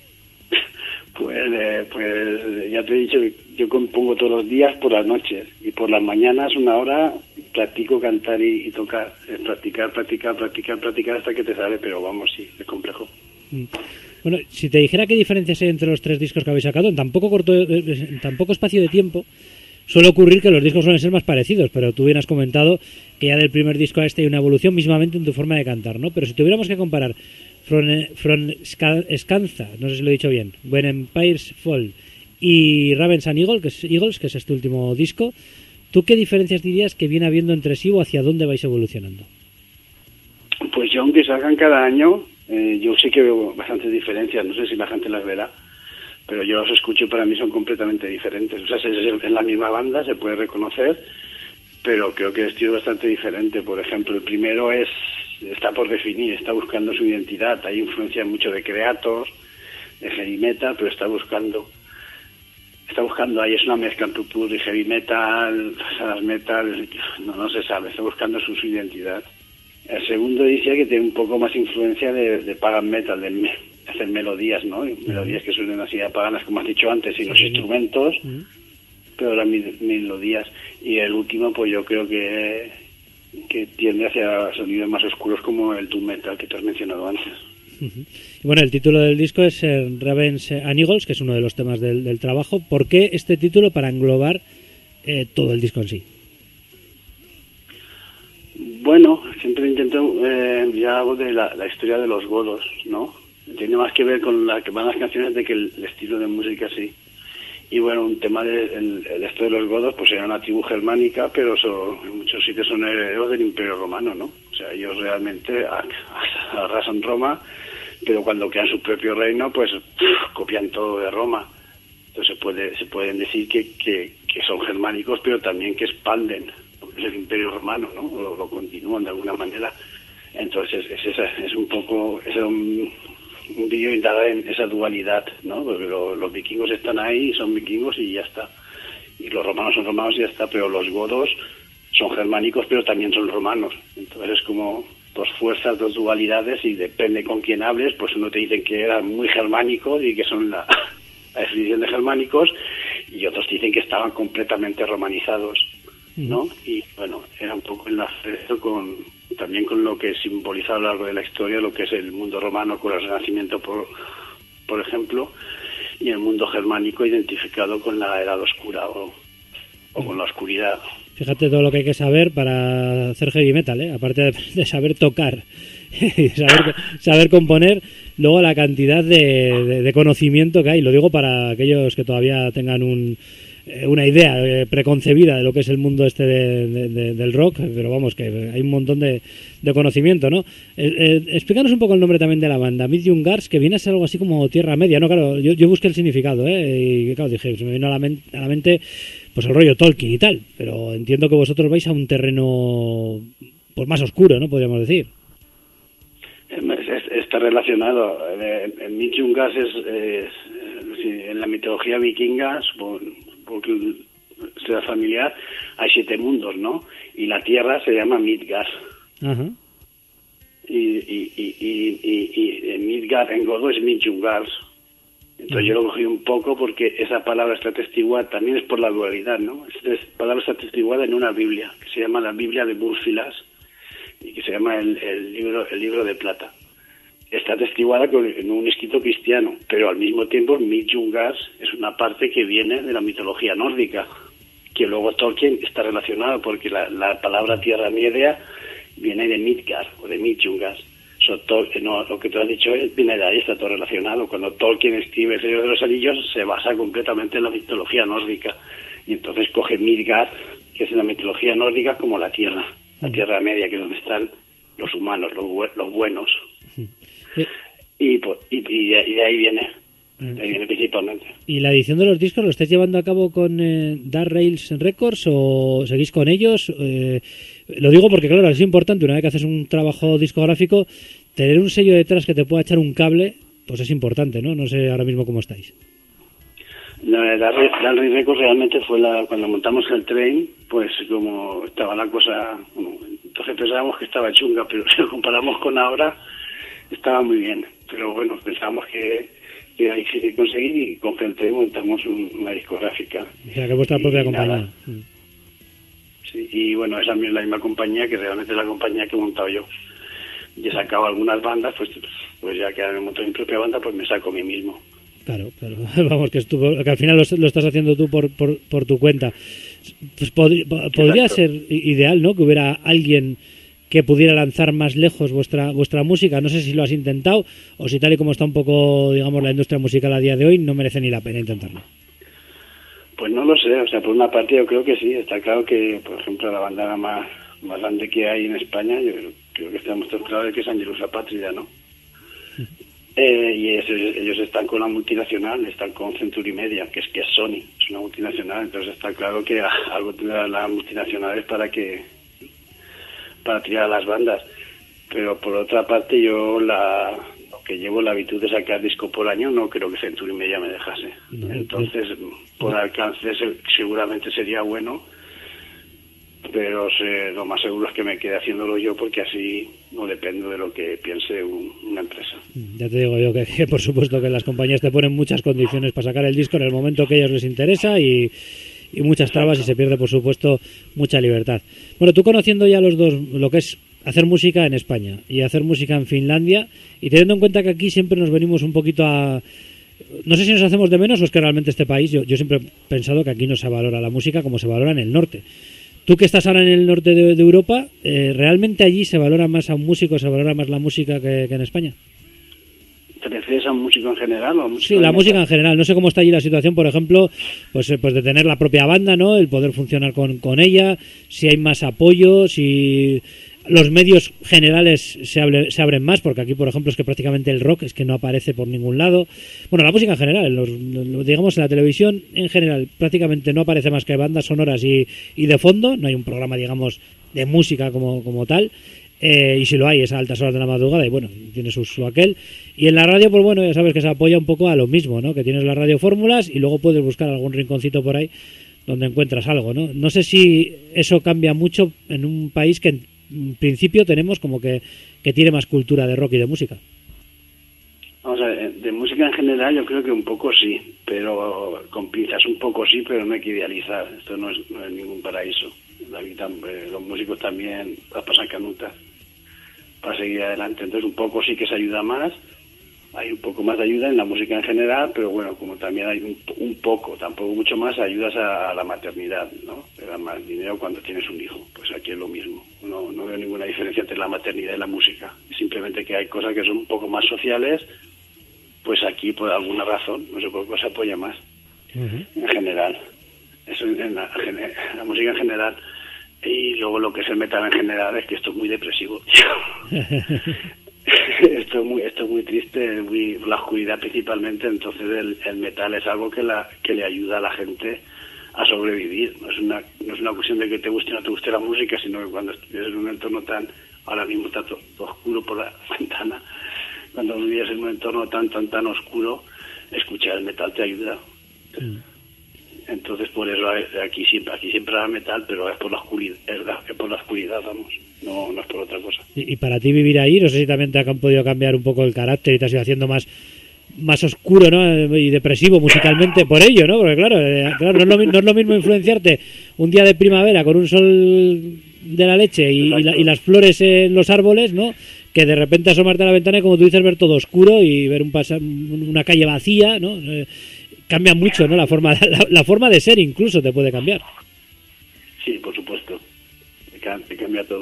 Pues, eh, pues ya te he dicho que yo compongo todos los días por las noches y por las mañanas una hora practico cantar y, y tocar. Es practicar, practicar, practicar, practicar hasta que te sale, pero vamos, sí, es complejo. Bueno, si te dijera qué diferencias hay entre los tres discos que habéis sacado, en tan poco, corto, en tan poco espacio de tiempo, suele ocurrir que los discos suelen ser más parecidos, pero tú bien has comentado que ya del primer disco a este hay una evolución mismamente en tu forma de cantar, ¿no? Pero si tuviéramos que comparar From, from Scanza, no sé si lo he dicho bien, When Empires Fall y Ravens and Eagles, que es, Eagles, que es este último disco, ¿tú qué diferencias dirías que viene habiendo entre sí o hacia dónde vais evolucionando? Pues yo, aunque salgan cada año, eh, yo sí que veo bastantes diferencias, no sé si la gente las verá, pero yo los escucho y para mí son completamente diferentes. O sea, es, es la misma banda, se puede reconocer, pero creo que el estilo es bastante diferente. Por ejemplo, el primero es está por definir, está buscando su identidad. Hay influencia mucho de Creator, de heavy metal, pero está buscando está buscando ahí, es una mezcla entre puro y heavy metal, sad metal, no, no se sabe, está buscando su, su identidad. El segundo dice que tiene un poco más influencia de, de pagan metal, de me, hacer melodías, ¿no? Melodías que suelen así apagadas, como has dicho antes, y los instrumentos, uh-huh. pero las melodías. Y el último, pues yo creo que que tiende hacia sonidos más oscuros como el doom metal que te has mencionado antes. Uh-huh. Bueno, el título del disco es eh, Ravens and Eagles, que es uno de los temas del, del trabajo. ¿Por qué este título para englobar eh, todo el disco en sí? Bueno, siempre intento, eh, ya hago de la, la historia de los godos, ¿no? Tiene más que ver con la que van las canciones de que el, el estilo de música sí. Y bueno, un tema de el, el esto de los godos, pues era una tribu germánica, pero son, en muchos sitios son herederos del Imperio Romano, ¿no? O sea, ellos realmente arrasan Roma, pero cuando crean su propio reino, pues pff, copian todo de Roma. Entonces se puede se pueden decir que, que, que son germánicos, pero también que expanden es el Imperio Romano, ¿no? Lo, lo continúan de alguna manera. Entonces es, es, es un poco... Es un, un vídeo indaga en esa dualidad, ¿no? Porque lo, los vikingos están ahí, son vikingos y ya está. Y los romanos son romanos y ya está, pero los godos son germánicos, pero también son romanos. Entonces es como dos fuerzas, dos dualidades, y depende con quién hables, pues uno te dicen que eran muy germánicos y que son la, la definición de germánicos, y otros dicen que estaban completamente romanizados, ¿no? Y bueno, era un poco enlace con también con lo que simboliza a lo largo de la historia lo que es el mundo romano con el Renacimiento, por, por ejemplo, y el mundo germánico identificado con la Edad Oscura o, o con la oscuridad. Fíjate todo lo que hay que saber para hacer heavy metal, ¿eh? Aparte de, de saber tocar y saber, saber componer, luego la cantidad de, de, de conocimiento que hay. Lo digo para aquellos que todavía tengan un una idea eh, preconcebida de lo que es el mundo este de, de, de, del rock, pero vamos, que hay un montón de, de conocimiento, ¿no? Eh, eh, explícanos un poco el nombre también de la banda, Medium Guards, que viene a ser algo así como Tierra Media, ¿no? Claro, yo, yo busqué el significado, ¿eh? Y claro, dije, se me vino a la, men- a la mente pues el rollo Tolkien y tal, pero entiendo que vosotros vais a un terreno pues más oscuro, ¿no? Podríamos decir. Está relacionado. El Medium Guards es, es, es en la mitología vikinga, porque sea familiar, hay siete mundos, ¿no? Y la tierra se llama Midgard. Ajá. Y, y, y, y, y, y Midgard en godo es Midjungars. Entonces uh-huh. yo lo cogí un poco porque esa palabra está atestiguada, también es por la dualidad, ¿no? Esta palabra está atestiguada en una Biblia, que se llama la Biblia de Búrfilas, y que se llama el, el libro el libro de plata. está atestiguada con, en un escrito cristiano, pero al mismo tiempo Midgård es una parte que viene de la mitología nórdica, que luego Tolkien está relacionado, porque la, la palabra Tierra Media viene de Midgard o de Midgård. So, Tol- no, lo que tú has dicho es, viene de ahí, está todo relacionado. Cuando Tolkien escribe El Señor de los Anillos, se basa completamente en la mitología nórdica, y entonces coge Midgard, que es la mitología nórdica, como la Tierra, la Tierra Media, que es donde están los humanos, los, bu- los buenos. Y, pues, y, y, de, y de ahí viene, de ahí viene principalmente. ¿Y la edición de los discos lo estáis llevando a cabo con eh, Dark Rails Records o seguís con ellos? Eh, lo digo porque, claro, es importante, una vez que haces un trabajo discográfico, tener un sello detrás que te pueda echar un cable, pues es importante, ¿no? No sé ahora mismo cómo estáis. No, Dark Rails Records realmente fue la, cuando montamos el tren, pues como estaba la cosa, bueno, entonces pensábamos que estaba chunga, pero si lo comparamos con ahora, estaba muy bien. Pero bueno, pensamos que, que hay que conseguir, y con Feltre montamos un, una discográfica. O sea, que vuestra propia y compañía. Nada. Sí, y bueno, esa es la misma compañía que realmente es la compañía que he montado yo. Y he sacado algunas bandas, pues, pues ya que he montado mi propia banda, pues me saco a mí mismo. Claro, claro. Vamos, que, estuvo, que al final lo, lo estás haciendo tú por, por, por tu cuenta. Pues podri, podría Exacto. ser ideal, ¿no? Que hubiera alguien que pudiera lanzar más lejos vuestra vuestra música. No sé si lo has intentado o si tal y como está un poco, digamos, la industria musical a día de hoy, no merece ni la pena intentarlo. Pues no lo sé, o sea, por una parte yo creo que sí. Está claro que, por ejemplo, la banda más, más grande que hay en España, yo creo que estamos todos claros de que es Angelus Apátrida, ¿no? Eh, y es, ellos están con la multinacional, están con Century Media, que es que es Sony, es una multinacional, entonces está claro que algo tendrán las multinacionales para que para tirar a las bandas. Pero por otra parte, yo la lo que llevo la habitude de sacar disco por año, no creo que Century Media me dejase. No, entonces, por alcance seguramente sería bueno, pero sé, lo más seguro es que me quede haciéndolo yo, porque así no dependo de lo que piense un, una empresa. Ya te digo yo que, que por supuesto que las compañías te ponen muchas condiciones para sacar el disco en el momento que a ellos les interesa, y, y muchas trabas, y se pierde por supuesto mucha libertad. Bueno, tú conociendo ya los dos lo que es hacer música en España y hacer música en Finlandia, y teniendo en cuenta que aquí siempre nos venimos un poquito a... No sé si nos hacemos de menos o es que realmente este país, yo, yo siempre he pensado que aquí no se valora la música como se valora en el norte. Tú que estás ahora en el norte de, de Europa, eh, ¿realmente allí se valora más a un músico, se valora más la música que, que en España? ¿Te refieres a un músico en general o a un músico Sí, la música en general. No sé cómo está allí la situación, por ejemplo, pues, pues de tener la propia banda, ¿no? El poder funcionar con, con ella, si hay más apoyo, si los medios generales se, hable, se abren más, porque aquí, por ejemplo, es que prácticamente el rock es que no aparece por ningún lado. Bueno, la música en general, los, los, digamos en la televisión en general, prácticamente no aparece más que bandas sonoras y, y de fondo, no hay un programa, digamos, de música como, como tal. Eh, y si lo hay es a altas horas de la madrugada, y bueno, tiene su, su aquel. Y en la radio, pues bueno, ya sabes que se apoya un poco a lo mismo, ¿no? Que tienes las radiofórmulas y luego puedes buscar algún rinconcito por ahí donde encuentras algo, ¿no? No sé si eso cambia mucho en un país que en principio tenemos como que, que tiene más cultura de rock y de música. Vamos a ver, de música en general yo creo que un poco sí, pero con pinzas, un poco sí, pero no hay que idealizar. Esto no es, no es ningún paraíso. La vida, los músicos también las pasan canutas para seguir adelante. Entonces un poco sí que se ayuda más, hay un poco más de ayuda en la música en general, pero bueno, como también hay un, un poco, tampoco mucho más, ayudas a, a la maternidad, ¿no? Te dan más dinero cuando tienes un hijo. Pues aquí es lo mismo. No, no veo ninguna diferencia entre la maternidad y la música. Simplemente que hay cosas que son un poco más sociales, pues aquí por alguna razón, no sé por qué se apoya más. Uh-huh. En general. Eso en la, en la música en general. Y luego lo que es el metal en general es que esto es muy depresivo. esto es muy esto es muy triste, muy, la oscuridad principalmente. Entonces el, el metal es algo que la que le ayuda a la gente a sobrevivir. No es una no es una cuestión de que te guste o no te guste la música, sino que cuando vives en un entorno tan, ahora mismo está todo, todo oscuro por la ventana, cuando vives en un entorno tan tan tan oscuro, escuchar el metal te ayuda. Mm. Entonces por eso aquí siempre aquí siempre hay metal, pero es por la oscuridad, es por la oscuridad, vamos, no, no es por otra cosa. Y, y para ti vivir ahí, no sé si también te han podido cambiar un poco el carácter y te has ido haciendo más más oscuro, ¿no? Y depresivo musicalmente por ello, ¿no? Porque claro, eh, claro no, es lo, no es lo mismo influenciarte un día de primavera con un sol de la leche y, y, la, y las flores en los árboles, ¿no? Que que de repente asomarte a la ventana y, como tú dices, ver todo oscuro y ver un pasa- una calle vacía, ¿no? Eh, cambia mucho, ¿no? La forma, la, la forma de ser incluso te puede cambiar. Sí, por supuesto. Te cambia todo.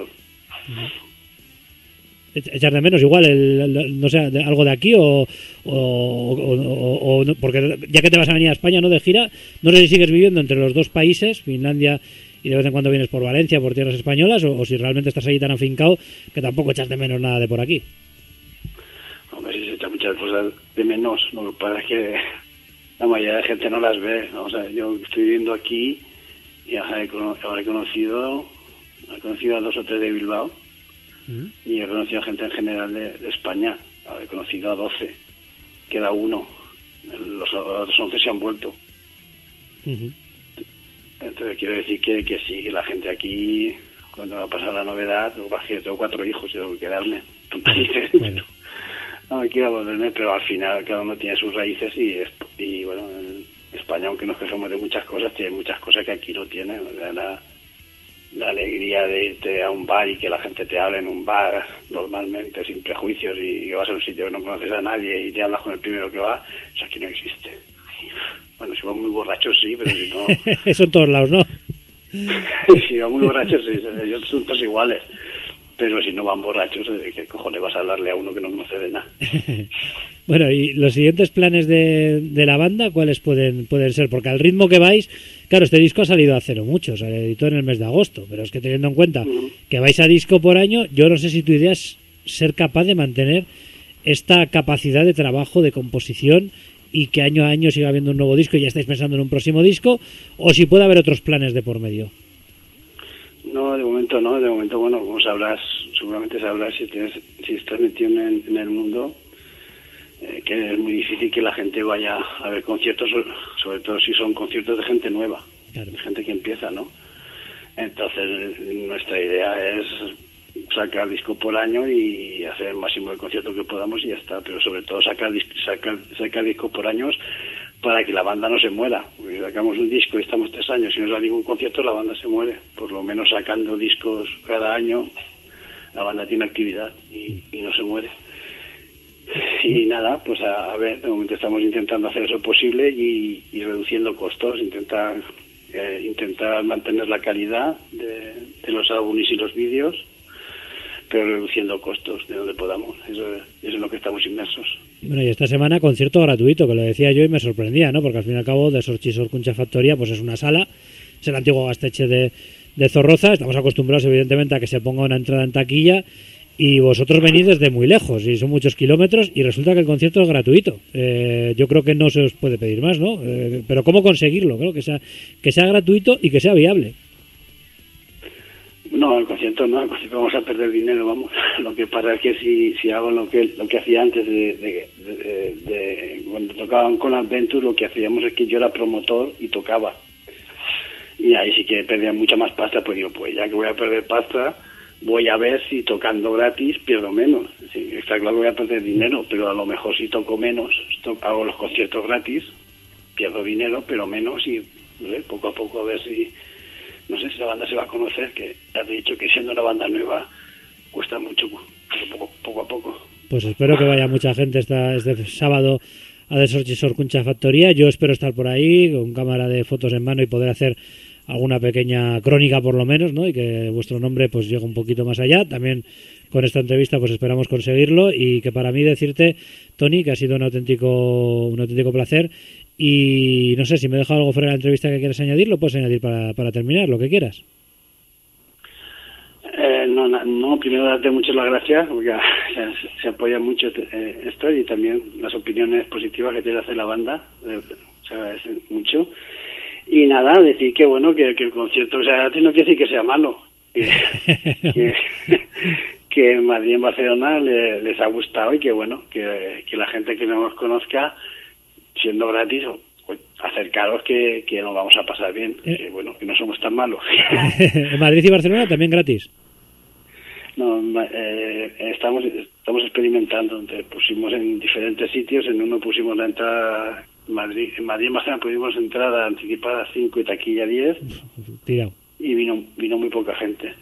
Echar de menos igual el, el- no sé, de- algo de aquí o, o, o- o- o no, porque ya que te vas a venir a España, ¿no?, de gira, no sé si sigues viviendo entre los dos países, Finlandia, y de vez en cuando vienes por Valencia, por tierras españolas, o, o si realmente estás ahí tan afincado que tampoco echas de menos nada de por aquí. Hombre, sí se echa muchas cosas de menos. Lo que pasa es que la mayoría de gente no las ve. O sea, yo estoy viviendo aquí y ahora he, cono- ahora he conocido he conocido a dos o tres de Bilbao ¿Mm? y he conocido a gente en general de, de España. Ahora he conocido a doce. Queda uno. Los otros once se han vuelto. Uh-huh. Entonces quiero decir que, que sí, que la gente aquí, cuando va a pasar la novedad, lo que pasa es que tengo cuatro hijos y tengo que quedarme. Entonces, Bueno. no me quiero volverme, pero al final cada uno tiene sus raíces y, es- y bueno, en España, aunque nos quejamos de muchas cosas, tiene muchas cosas que aquí no tiene. O sea, la, la alegría de irte a un bar y que la gente te hable en un bar normalmente, sin prejuicios, y que vas a un sitio que no conoces a nadie y te hablas con el primero que va, eso aquí no existe. Bueno, si van muy borrachos sí, pero si no... Eso en todos lados, ¿no? si van muy borrachos sí, ellos son todos iguales. Pero si no van borrachos, ¿de qué cojones vas a hablarle a uno que no conoce de nada? Bueno, y los siguientes planes de, de la banda, ¿cuáles pueden pueden ser? Porque al ritmo que vais, claro, este disco ha salido hace no mucho, se editó en el mes de agosto, pero es que teniendo en cuenta Ujú. que vais a disco por año, yo no sé si tu idea es ser capaz de mantener esta capacidad de trabajo, de composición, y que año a año siga habiendo un nuevo disco y ya estáis pensando en un próximo disco, o si puede haber otros planes de por medio. No, de momento no, de momento, bueno, como sabrás, seguramente sabrás si, tienes, si estás metido en, en el mundo, eh, que es muy difícil que la gente vaya a ver conciertos, sobre, sobre todo si son conciertos de gente nueva, Claro. de gente que empieza, ¿no? Entonces, nuestra idea es sacar disco por año y hacer el máximo de conciertos que podamos y ya está, pero sobre todo sacar, dis- sacar, sacar disco por años para que la banda no se muera. Porque si sacamos un disco y estamos tres años y no sale ningún concierto, la banda se muere. Por lo menos sacando discos cada año, la banda tiene actividad y, y no se muere. Y nada, pues a, a ver, de momento estamos intentando hacer eso posible y, y reduciendo costos, intentar eh, intentar mantener la calidad de, de los álbumes y los vídeos, pero reduciendo costos de donde podamos. Eso, eso es en lo que estamos inmersos. Bueno, y esta semana concierto gratuito, que lo decía yo y me sorprendía, ¿no? Porque al fin y al cabo de Sorchi Sorkuncha Factoría pues es una sala, es el antiguo Gasteche de, de Zorroza, estamos acostumbrados evidentemente a que se ponga una entrada en taquilla y vosotros venís desde muy lejos y son muchos kilómetros y resulta que el concierto es gratuito. Eh, yo creo que no se os puede pedir más, ¿no? Eh, pero ¿cómo conseguirlo? Creo que sea, que sea gratuito y que sea viable. No, el concierto no, el concierto vamos a perder dinero, vamos. Lo que pasa es que si, si hago lo que lo que hacía antes de, de, de, de cuando tocaban con Adventure, lo que hacíamos es que yo era promotor y tocaba. Y ahí sí que perdía mucha más pasta, pues digo, pues ya que voy a perder pasta, voy a ver si tocando gratis pierdo menos. Sí, está claro que voy a perder dinero, pero a lo mejor si toco menos, to- hago los conciertos gratis, pierdo dinero, pero menos y no sé, poco a poco a ver si... No sé si la banda se va a conocer, que te has dicho que siendo una banda nueva cuesta mucho, pero poco, poco a poco. Pues espero que vaya mucha gente esta, este sábado a The Sorchi Sorkuncha Factoría. Yo espero estar por ahí con cámara de fotos en mano y poder hacer alguna pequeña crónica por lo menos, ¿no? Y que vuestro nombre pues llegue un poquito más allá. También con esta entrevista pues esperamos conseguirlo y que para mí decirte, Tony, que ha sido un auténtico un auténtico placer y no sé si me he dejado algo fuera de la entrevista que quieres añadir, lo puedes añadir para, para terminar, lo que quieras. Eh, no, na- no, primero darte muchas las gracias, porque se, se apoya mucho eh, esto y también las opiniones positivas que tiene hacer la banda, eh, se agradecen mucho. Y nada, decir que bueno, que, que el concierto, o sea, no quiere decir que sea malo, que, que, que en Madrid y en Barcelona le, les ha gustado y que bueno, que, que la gente que no nos conozca, siendo gratis, pues acercaros que, que nos vamos a pasar bien, Eh. que bueno, que no somos tan malos. En Madrid y Barcelona también gratis. No, ma- eh, estamos estamos experimentando, entonces pusimos en diferentes sitios, en uno pusimos la entrada, en Madrid, en Madrid y Barcelona pusimos entrada anticipada cinco y taquilla diez Tirado. y vino vino muy poca gente.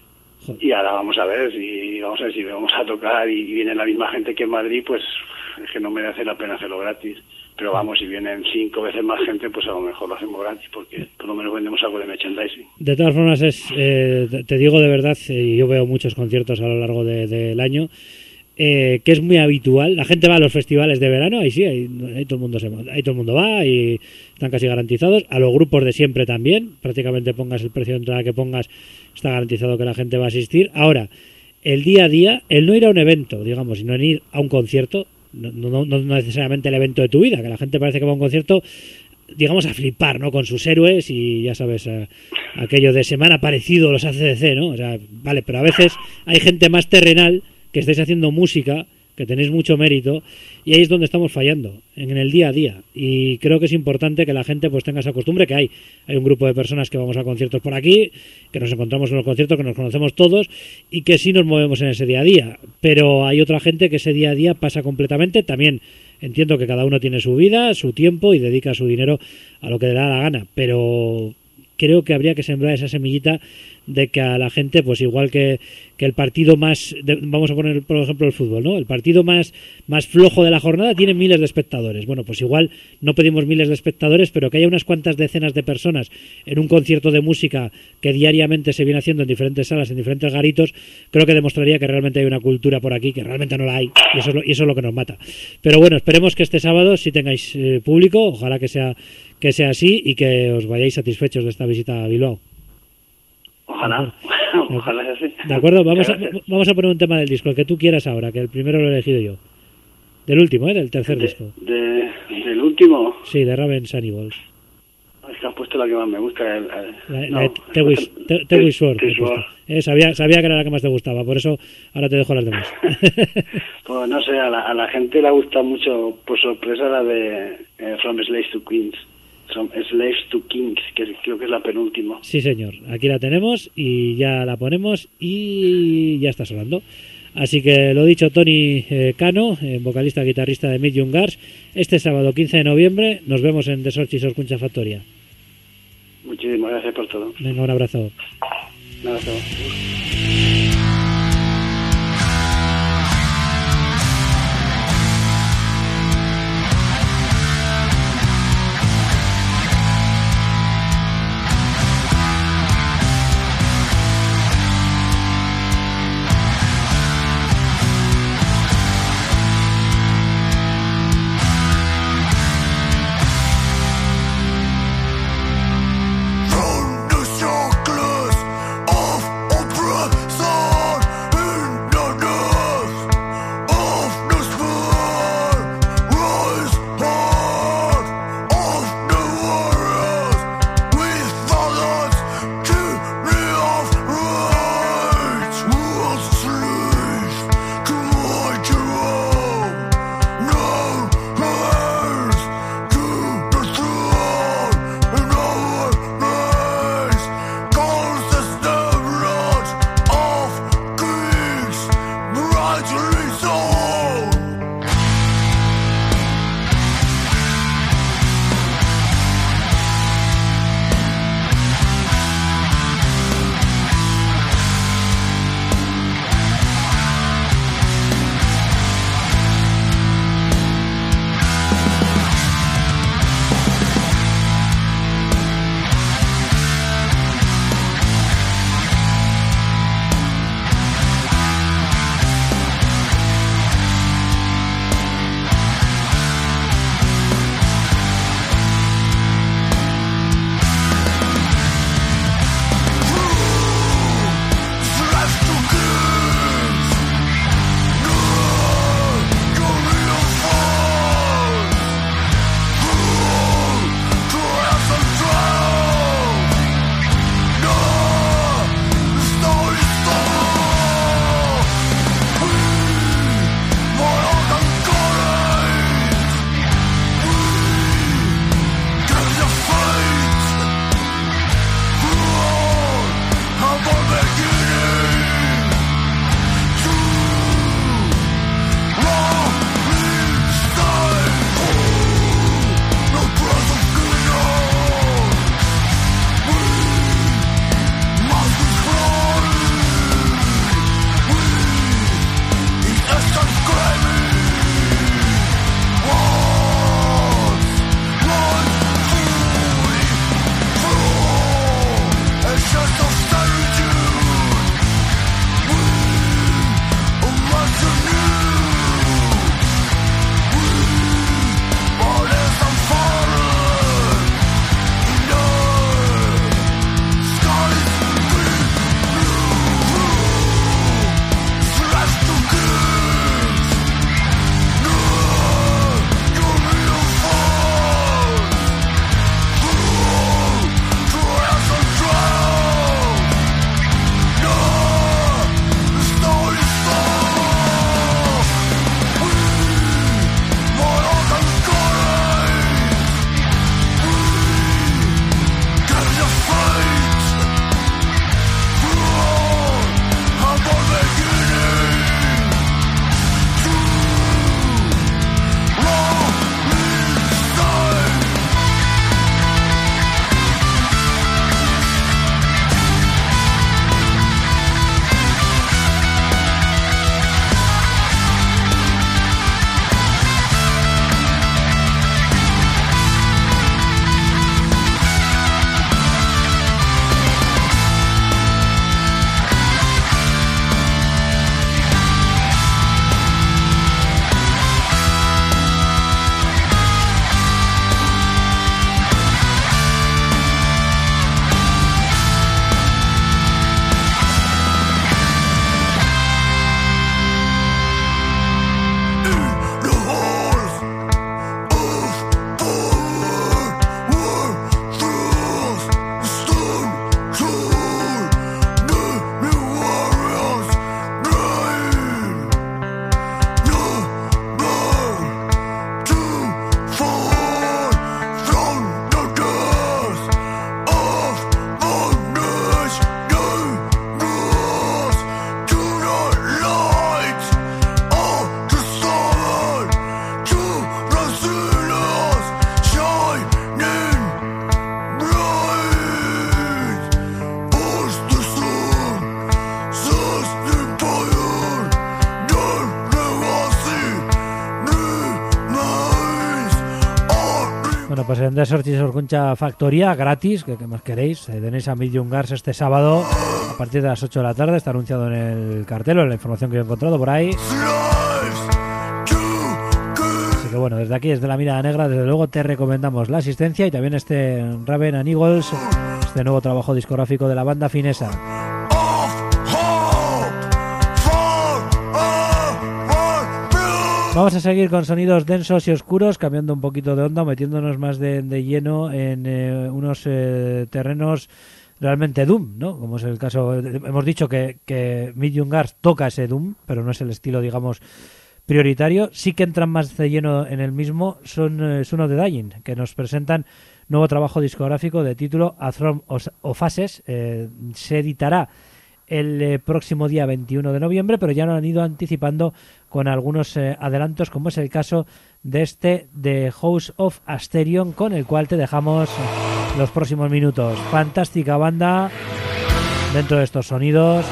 Y ahora vamos a ver si vamos a ver si vamos a tocar y viene la misma gente que en Madrid, pues es que no merece la pena hacerlo gratis. Pero vamos, si vienen cinco veces más gente, pues a lo mejor lo hacemos gratis, porque por lo menos vendemos algo de merchandising. De todas formas, es eh, te digo de verdad, eh, yo veo muchos conciertos a lo largo de, del año, eh, que es muy habitual. La gente va a los festivales de verano, ahí sí, ahí, ahí todo el mundo se, ahí todo el mundo va y están casi garantizados. A los grupos de siempre también, prácticamente pongas el precio de entrada que pongas, está garantizado que la gente va a asistir. Ahora, el día a día, el no ir a un evento, digamos, sino en ir a un concierto, No, no, no necesariamente el evento de tu vida, que la gente parece que va a un concierto, digamos, a flipar, ¿no? Con sus héroes y ya sabes, eh, aquello de se me han aparecido los A C D C, ¿no? O sea, vale, pero a veces hay gente más terrenal que estáis haciendo música, que tenéis mucho mérito, y ahí es donde estamos fallando, en el día a día. Y creo que es importante que la gente pues tenga esa costumbre, que hay hay un grupo de personas que vamos a conciertos por aquí, que nos encontramos en los conciertos, que nos conocemos todos, y que sí nos movemos en ese día a día. Pero hay otra gente que ese día a día pasa completamente. También entiendo que cada uno tiene su vida, su tiempo, y dedica su dinero a lo que le da la gana, pero creo que habría que sembrar esa semillita de que a la gente, pues igual que, que el partido más, de, vamos a poner por ejemplo el fútbol, ¿no? El partido más, más flojo de la jornada tiene miles de espectadores. Bueno, pues igual no pedimos miles de espectadores, pero que haya unas cuantas decenas de personas en un concierto de música que diariamente se viene haciendo en diferentes salas, en diferentes garitos, creo que demostraría que realmente hay una cultura por aquí, que realmente no la hay, y eso es lo, y eso es lo que nos mata. Pero bueno, esperemos que este sábado sí tengáis eh, público, ojalá que sea, que sea así y que os vayáis satisfechos de esta visita a Bilbao. Ojalá, ojalá sea así. De acuerdo, vamos a, vamos a poner un tema del disco, el que tú quieras ahora, que el primero lo he elegido yo. Del último, ¿eh? Del tercer de, disco. De, ¿Del último? Sí, de Raven Sanibals. Es que has puesto la que más me gusta. El, el, la, no, la Te Wish Sword. Eh, sabía, sabía que era la que más te gustaba, por eso ahora te dejo las demás. Pues no sé, a la, a la gente le gusta mucho, por sorpresa, la de eh, From Slaves to Queens. From Slaves to Kings, que creo que es la penúltima. Sí, señor. Aquí la tenemos y ya la ponemos y ya está sonando. Así que lo dicho, Toni eh, Cano, eh, vocalista guitarrista de Mid Young Guards, este sábado quince de noviembre nos vemos en The Sorchi Sorkuncha Factoria. Muchísimas gracias por todo. Venga, un abrazo. Un abrazo. From the circles of oppressor Bueno, pues en Desortis Orkuncha Factoría, gratis, que, que más queréis, eh, tenéis a Medium Gars este sábado a partir de las ocho de la tarde, está anunciado en el cartel, en la información que yo he encontrado por ahí. Así que bueno, desde aquí, desde la Mirada Negra, desde luego te recomendamos la asistencia y también este Raven and Eagles, este nuevo trabajo discográfico de la banda finesa. Vamos a seguir con sonidos densos y oscuros, cambiando un poquito de onda, metiéndonos más de, de lleno en eh, unos eh, terrenos realmente Doom, ¿no? Como es el caso, hemos dicho que, que Medium Gars toca ese Doom, pero no es el estilo, digamos, prioritario. Sí que entran más de lleno en el mismo, son eh, Son of the Dying, que nos presentan nuevo trabajo discográfico de título A Throne of Ashes. Eh, se editará el eh, próximo día veintiuno de noviembre, pero ya lo han ido anticipando con algunos eh, adelantos, como es el caso de este The House of Asterion, con el cual te dejamos los próximos minutos. Fantástica banda dentro de estos sonidos,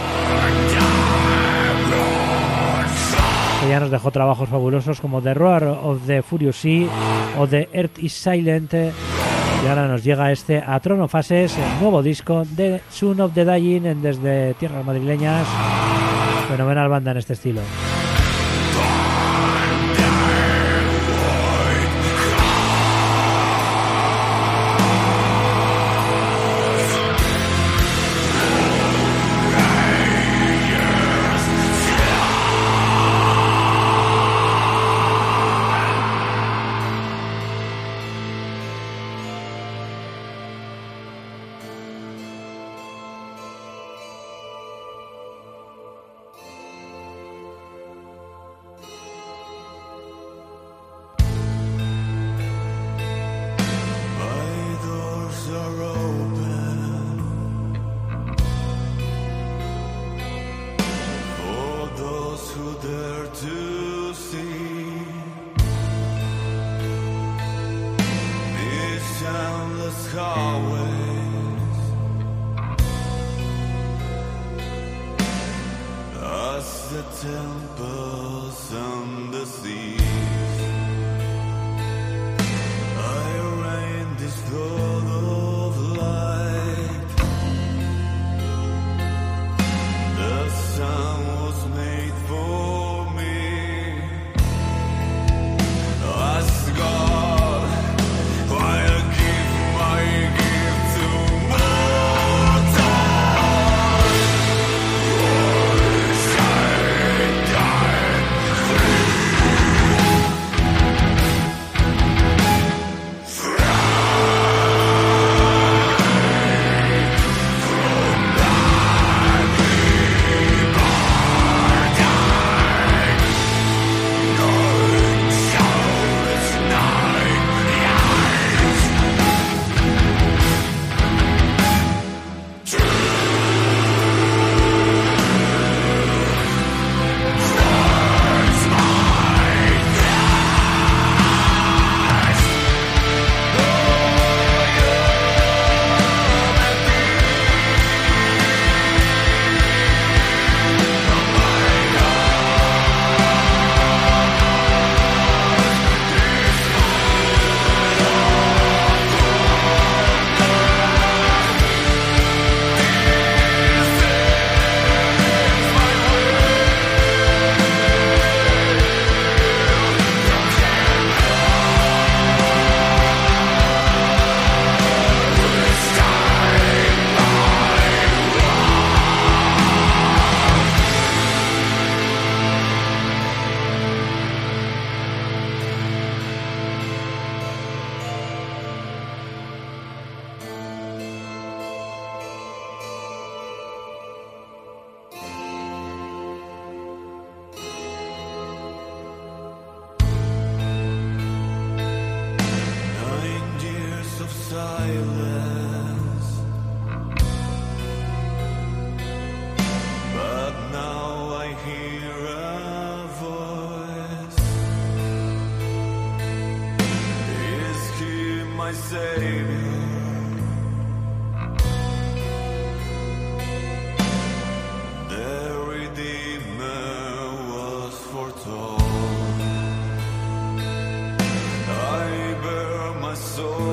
que ya nos dejó trabajos fabulosos como The Roar of the Furious Sea o The Earth is Silent. Y ahora nos llega este A Throne of Ashes, el nuevo disco de Son of the Dying en desde tierras madrileñas. Fenomenal banda en este estilo. I bear my soul.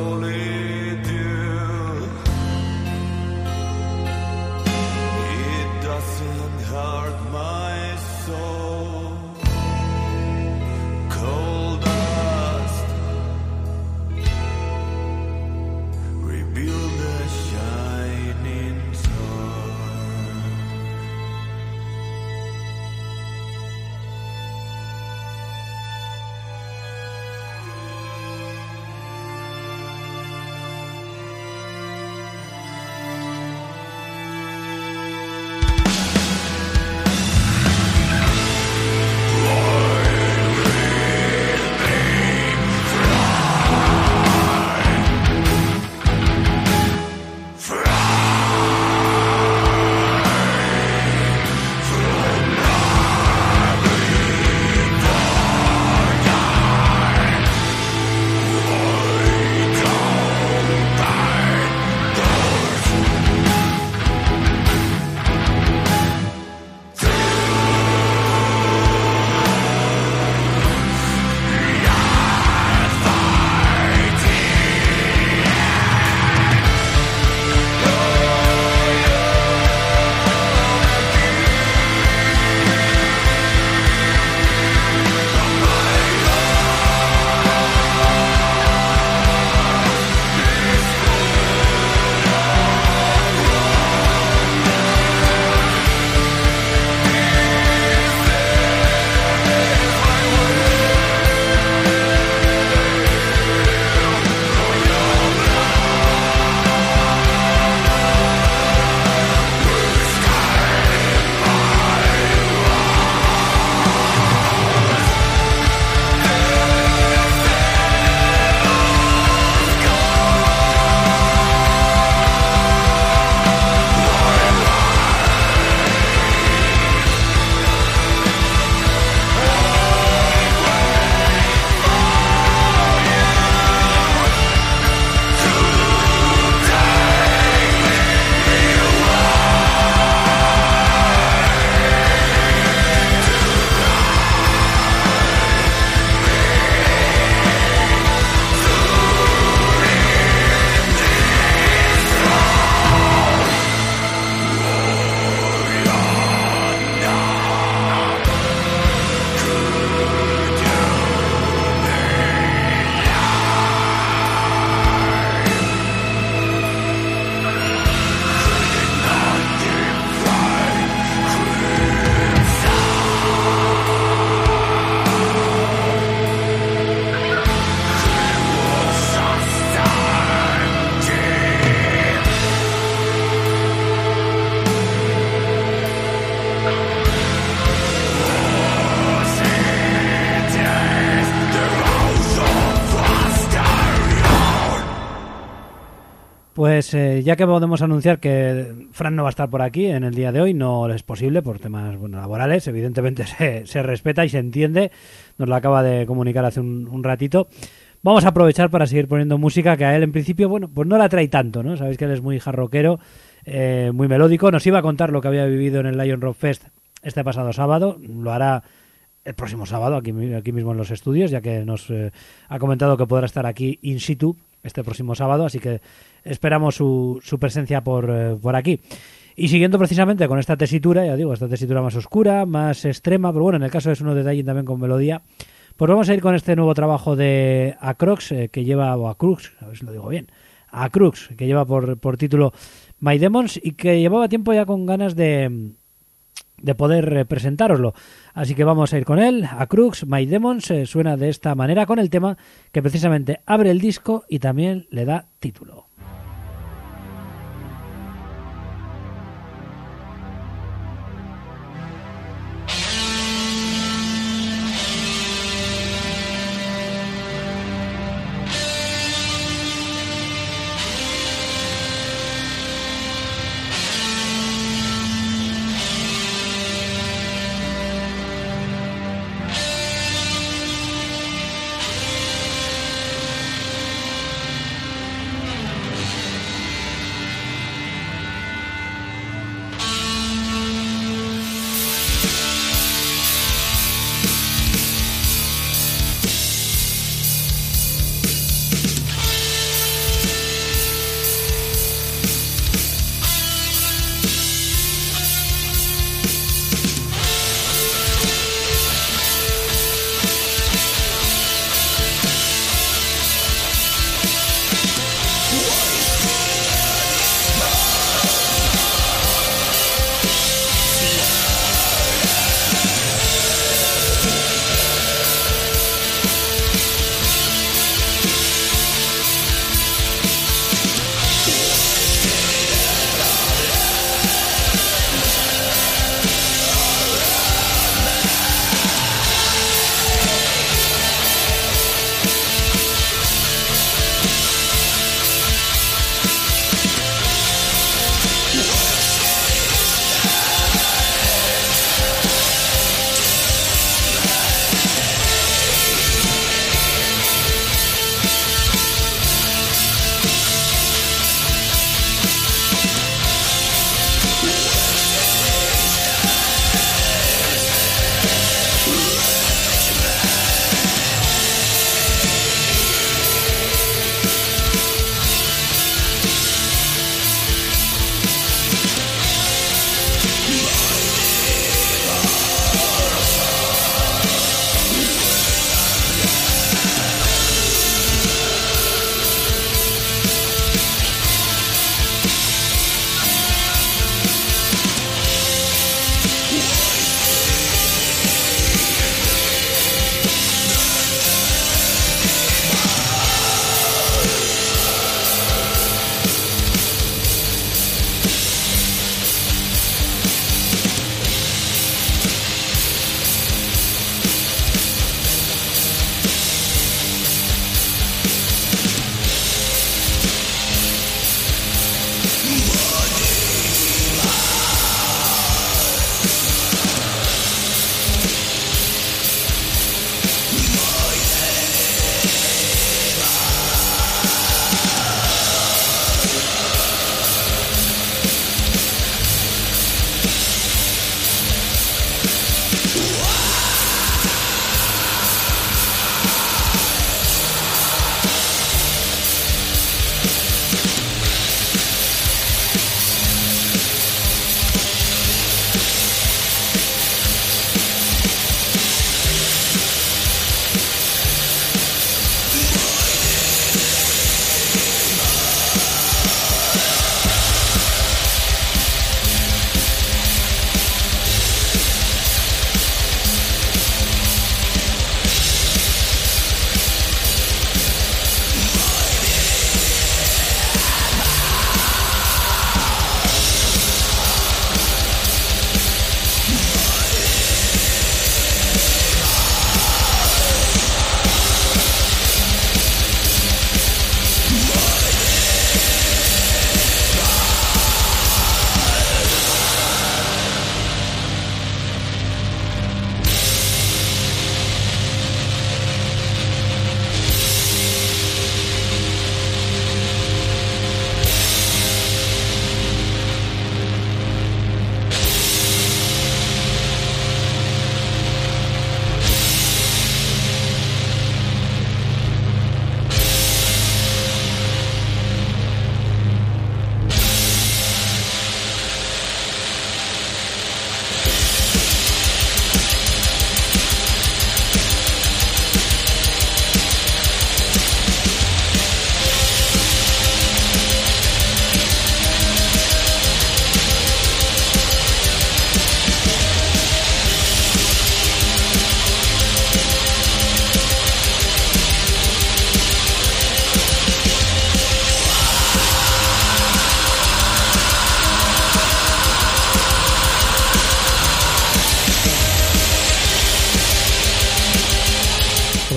Pues eh, ya que podemos anunciar que Fran no va a estar por aquí en el día de hoy, no es posible por temas bueno, laborales, evidentemente se, se respeta y se entiende, nos lo acaba de comunicar hace un, un ratito. Vamos a aprovechar para seguir poniendo música que a él en principio, bueno, pues no la trae tanto, ¿no? Sabéis que él es muy jarroquero, eh, muy melódico, nos iba a contar lo que había vivido en el Lion Rock Fest este pasado sábado, lo hará el próximo sábado aquí, aquí mismo en los estudios, ya que nos eh, ha comentado que podrá estar aquí in situ este próximo sábado, así que esperamos su, su presencia por, eh, por aquí. Y siguiendo precisamente con esta tesitura, ya digo, esta tesitura más oscura, más extrema, pero bueno, en el caso de Suno de Dying también con melodía, pues vamos a ir con este nuevo trabajo de Acrux, eh, que lleva, o Acrux, a ver si lo digo bien, Acrux, que lleva por, por título My Demons y que llevaba tiempo ya con ganas de... de poder eh, presentároslo. Así que vamos a ir con él. Acrux, My Demons, eh, suena de esta manera con el tema que precisamente abre el disco y también le da título.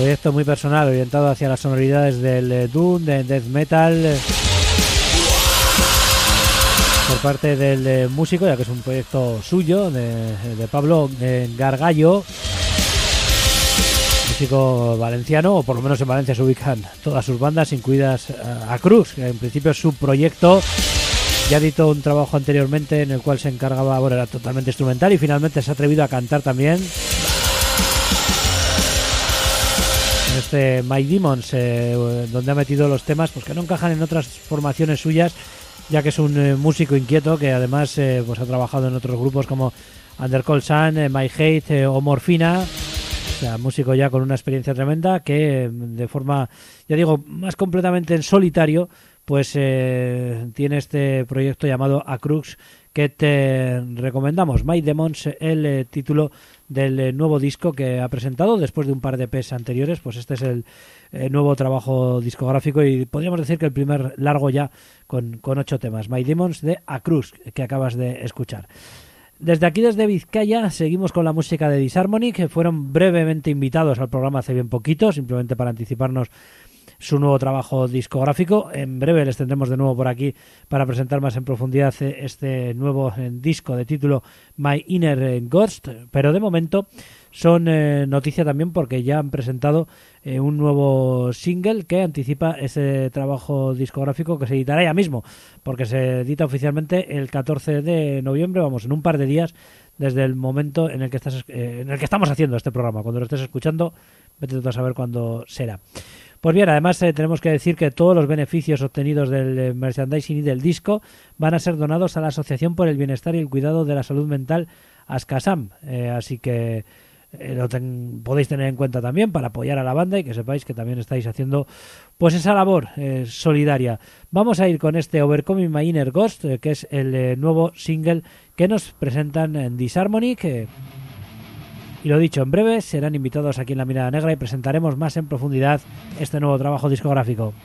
proyecto muy personal, orientado hacia las sonoridades del eh, Doom, de Death Metal, eh, por parte del eh, músico, ya que es un proyecto suyo, de, de Pablo eh, Gargallo, músico valenciano, o por lo menos en Valencia se ubican todas sus bandas, incluidas a, a Crux, que en principio es su proyecto. Ya editó un trabajo anteriormente en el cual se encargaba, bueno, era totalmente instrumental, y finalmente se ha atrevido a cantar también. En este My Demons, eh, donde ha metido los temas pues que no encajan en otras formaciones suyas, ya que es un eh, músico inquieto que además eh, pues ha trabajado en otros grupos como Under Cold Sun, eh, My Hate eh, o Morfina. O sea, músico ya con una experiencia tremenda que eh, de forma, ya digo, más completamente en solitario, pues eh, tiene este proyecto llamado Acrux, que te recomendamos. My Demons, el eh, título del eh, nuevo disco que ha presentado después de un par de E Pes anteriores. Pues este es el eh, nuevo trabajo discográfico y podríamos decir que el primer largo ya con, con ocho temas. My Demons de Acrux, que acabas de escuchar. Desde aquí, desde Vizcaya, seguimos con la música de Disharmony, que fueron brevemente invitados al programa hace bien poquito, simplemente para anticiparnos su nuevo trabajo discográfico. En breve les tendremos de nuevo por aquí para presentar más en profundidad este nuevo disco de título My Inner Ghost, pero de momento son eh, noticia también porque ya han presentado eh, un nuevo single que anticipa ese trabajo discográfico que se editará ya mismo, porque se edita oficialmente el catorce de noviembre, vamos, en un par de días desde el momento en el que estás eh, en el que estamos haciendo este programa. Cuando lo estés escuchando, vete tú a saber cuándo será. Pues bien, además eh, tenemos que decir que todos los beneficios obtenidos del eh, merchandising y del disco van a ser donados a la Asociación por el Bienestar y el Cuidado de la Salud Mental ASCASAM, eh, así que eh, lo ten, podéis tener en cuenta también para apoyar a la banda y que sepáis que también estáis haciendo pues esa labor eh, solidaria. Vamos a ir con este Overcoming My Inner Ghost, eh, que es el eh, nuevo single que nos presentan en Disharmony, que... Y lo dicho, en breve serán invitados aquí en La Mirada Negra y presentaremos más en profundidad este nuevo trabajo discográfico.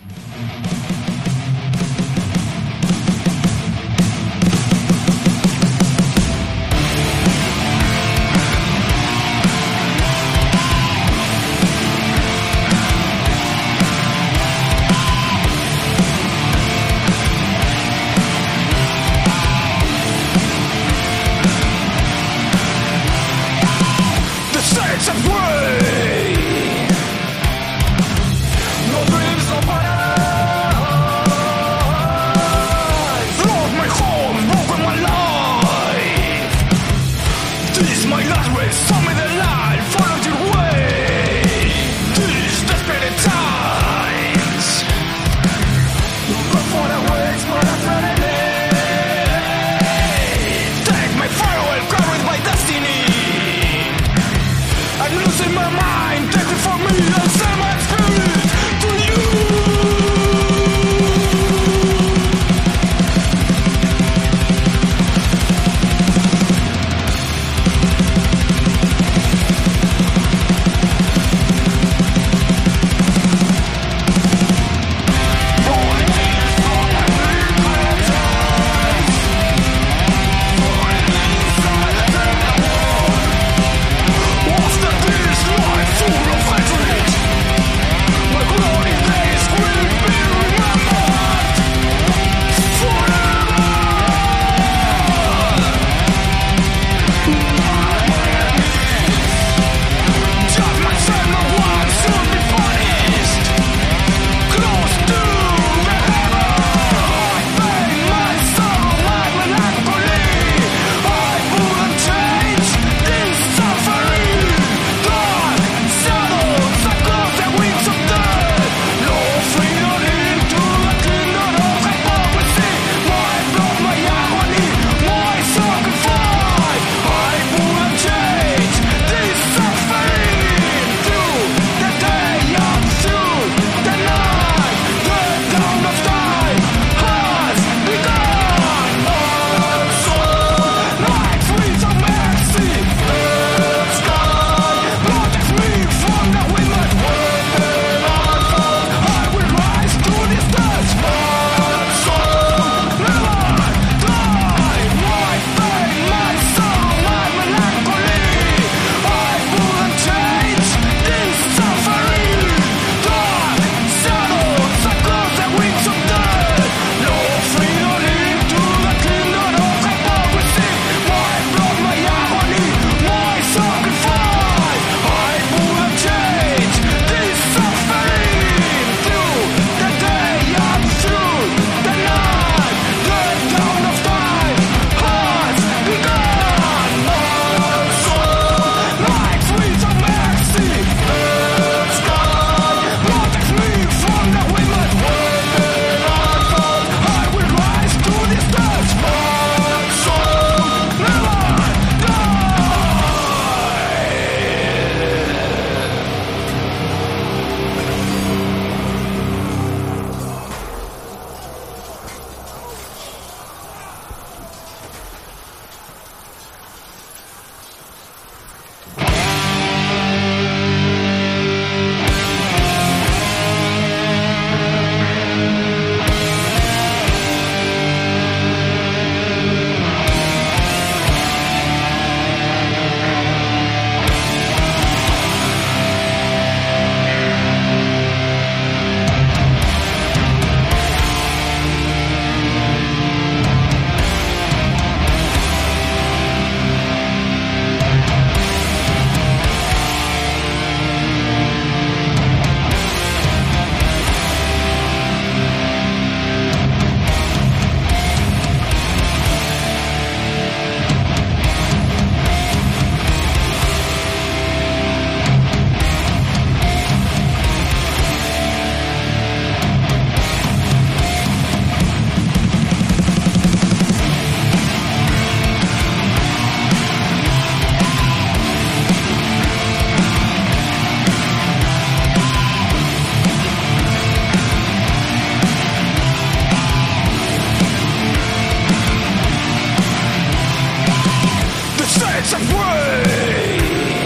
set free.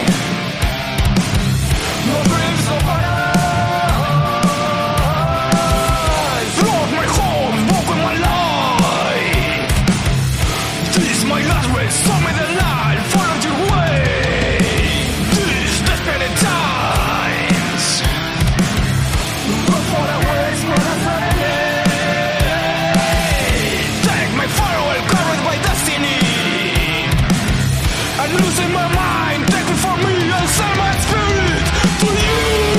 No dreams of eyes, lost my home, broken my life. This is my last race, show me the light, follow your way. These desperate times, before I waste my life. Take my farewell, covered by destiny. I'm losing my mind, take it from me and sell my spirit to you.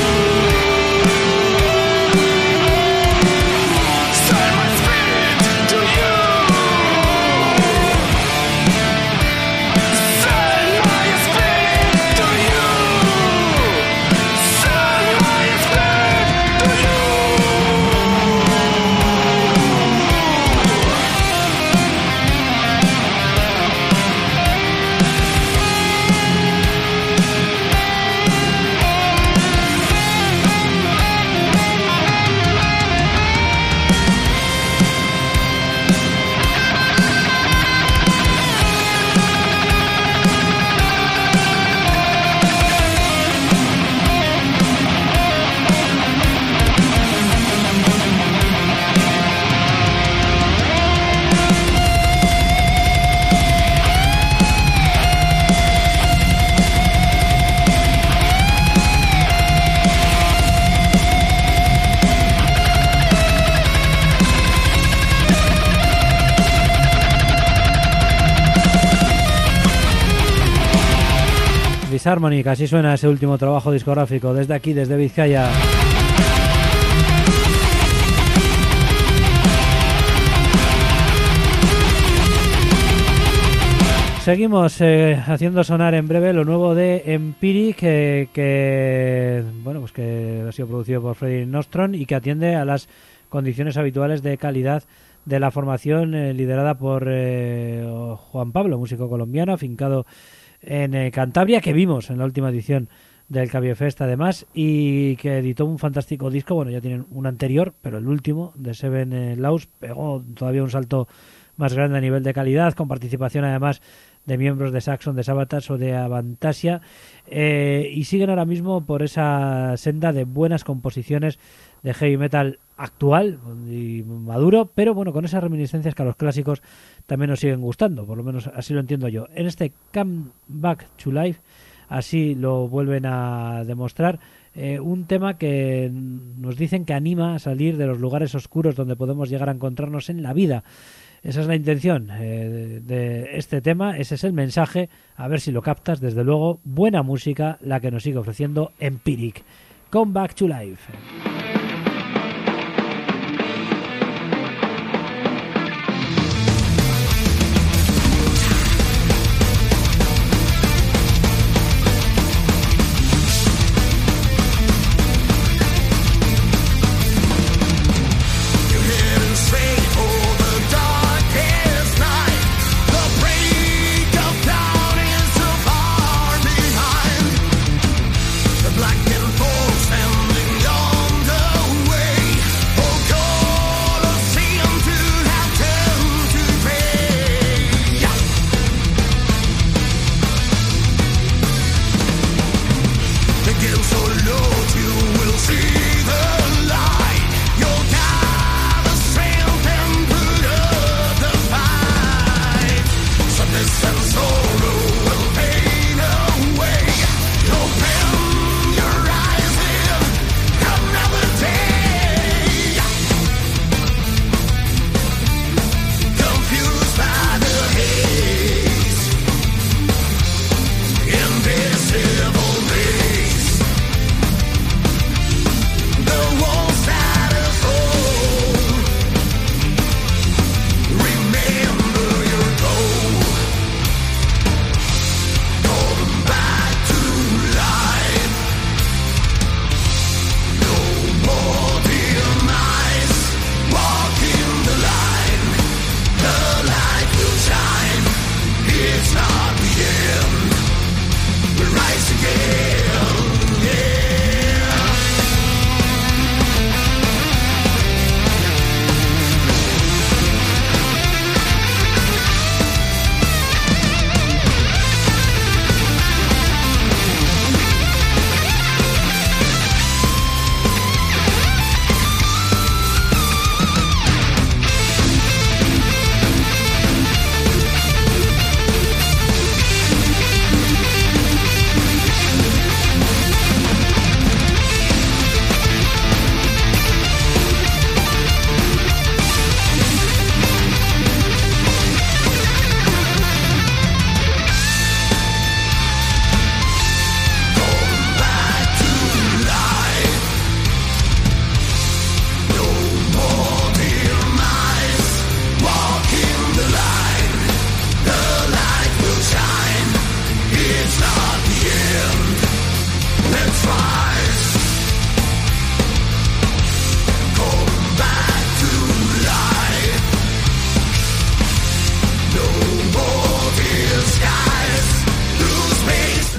Sell my spirit to you. Sell my spirit to you. Sell my spirit to you. Disharmonic, así suena ese último trabajo discográfico desde aquí, desde Vizcaya. Seguimos eh, haciendo sonar en breve lo nuevo de Empiric, eh, que bueno, pues que ha sido producido por Freddy Nostrom y que atiende a las condiciones habituales de calidad de la formación eh, liderada por eh, Juan Pablo, músico colombiano afincado en eh, Cantabria, que vimos en la última edición del Cabiefest además, y que editó un fantástico disco. Bueno, ya tienen un anterior, pero el último de Seven eh, Laws pegó todavía un salto más grande a nivel de calidad, con participación además de miembros de Saxon, de Sabatas o de Avantasia, eh, y siguen ahora mismo por esa senda de buenas composiciones de heavy metal actual y maduro, pero bueno, con esas reminiscencias que a los clásicos también nos siguen gustando, por lo menos así lo entiendo yo. En este Come Back to Life así lo vuelven a demostrar, eh, un tema que nos dicen que anima a salir de los lugares oscuros donde podemos llegar a encontrarnos en la vida. Esa es la intención eh, de este tema, ese es el mensaje, a ver si lo captas. Desde luego, buena música la que nos sigue ofreciendo Empiric. Come Back to Life. Black and full standing on the way.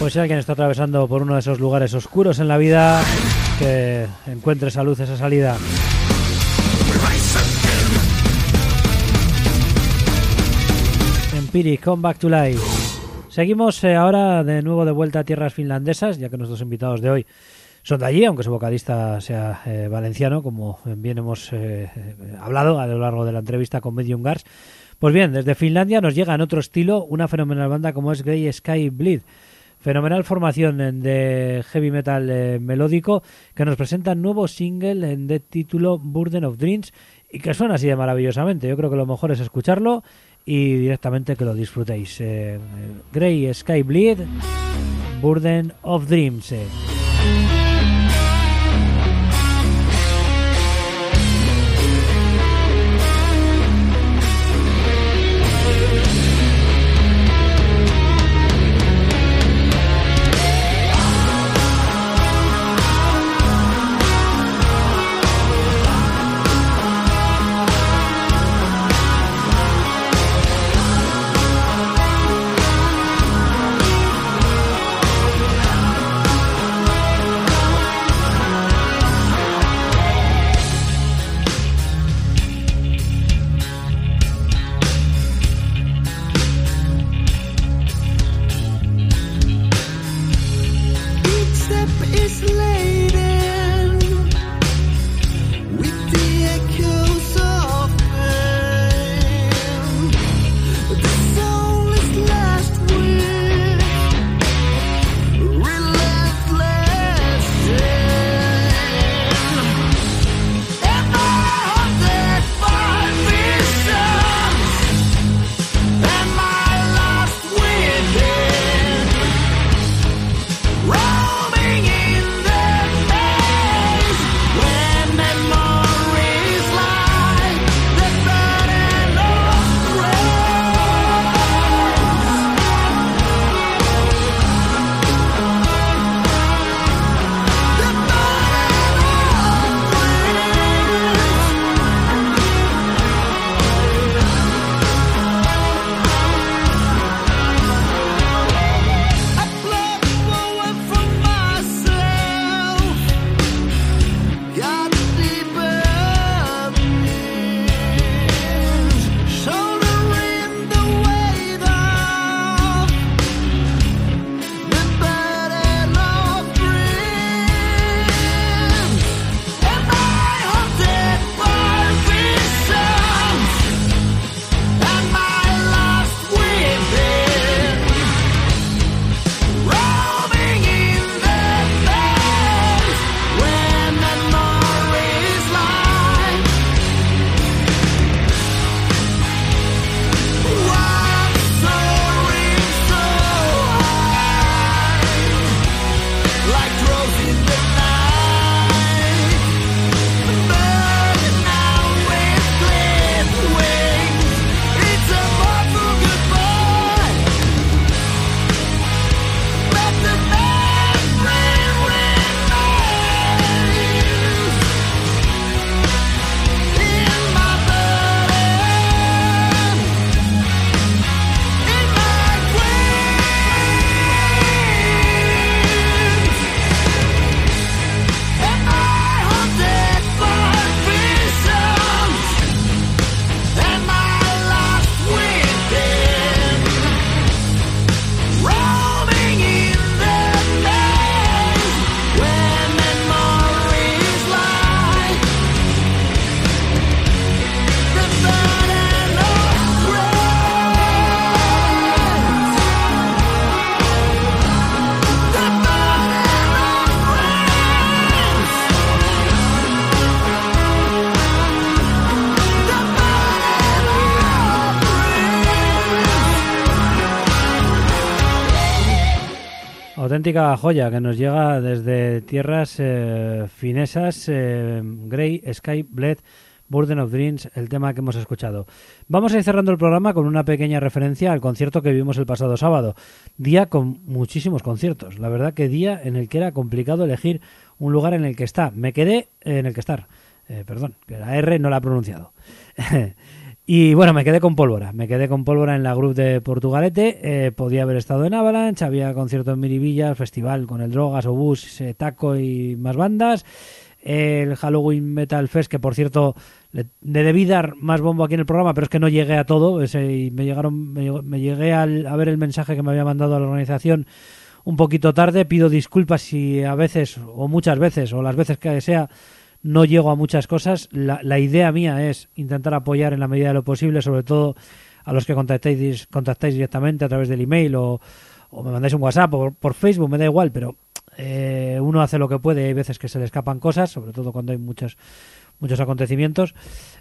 Pues si alguien está atravesando por uno de esos lugares oscuros en la vida, que encuentre esa luz, esa salida. Empiric, Come Back to Life. Seguimos eh, ahora de nuevo de vuelta a tierras finlandesas, ya que nuestros invitados de hoy son de allí, aunque su vocalista sea eh, valenciano, como bien hemos eh, hablado a lo largo de la entrevista con Medium Guards. Pues bien, desde Finlandia nos llega en otro estilo una fenomenal banda como es Grey Sky Bleed. Fenomenal formación de heavy metal eh, melódico que nos presenta un nuevo single en de título Burden of Dreams y que suena así de maravillosamente. Yo creo que lo mejor es escucharlo y directamente que lo disfrutéis. Eh, Grey Sky Bleed, Burden of Dreams. Eh. Auténtica joya que nos llega desde tierras eh, finesas, eh, Grey Sky Bleed, Burden of Dreams, el tema que hemos escuchado. Vamos a ir cerrando el programa con una pequeña referencia al concierto que vimos el pasado sábado. Día con muchísimos conciertos. La verdad que día en el que era complicado elegir un lugar en el que estar. Me quedé en el que estar. Eh, perdón, que la R no la he pronunciado. Y bueno, me quedé con Pólvora, me quedé con Pólvora en la Group de Portugalete, eh, podía haber estado en Avalanche, había concierto en Miribilla, festival con el Drogas, Obús, eh, Taco y más bandas, eh, el Halloween Metal Fest, que por cierto le, le debí dar más bombo aquí en el programa, pero es que no llegué a todo, ese, y me llegaron, me, me llegué al, a ver el mensaje que me había mandado a la organización un poquito tarde, pido disculpas si a veces, o muchas veces, o las veces que sea, no llego a muchas cosas. La, la idea mía es intentar apoyar en la medida de lo posible, sobre todo a los que contactéis, contactáis directamente a través del email o, o me mandáis un WhatsApp o por, por Facebook, me da igual, pero eh, uno hace lo que puede, hay veces que se le escapan cosas, sobre todo cuando hay muchos muchos acontecimientos.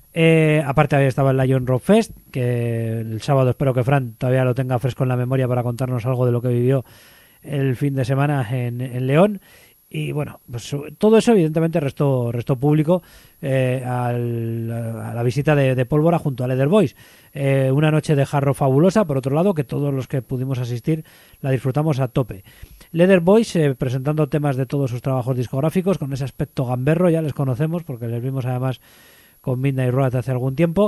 Eh, aparte ahí estaba el Lion Rock Fest, que el sábado espero que Fran todavía lo tenga fresco en la memoria para contarnos algo de lo que vivió el fin de semana en, en León. Y bueno, pues todo eso evidentemente restó, restó público eh, al, a la visita de, de Pólvora junto a Leather Boys. Eh, una noche de hard rock fabulosa, por otro lado, que todos los que pudimos asistir la disfrutamos a tope. Leather Boys eh, presentando temas de todos sus trabajos discográficos con ese aspecto gamberro, ya les conocemos porque les vimos además con Midnight Road hace algún tiempo.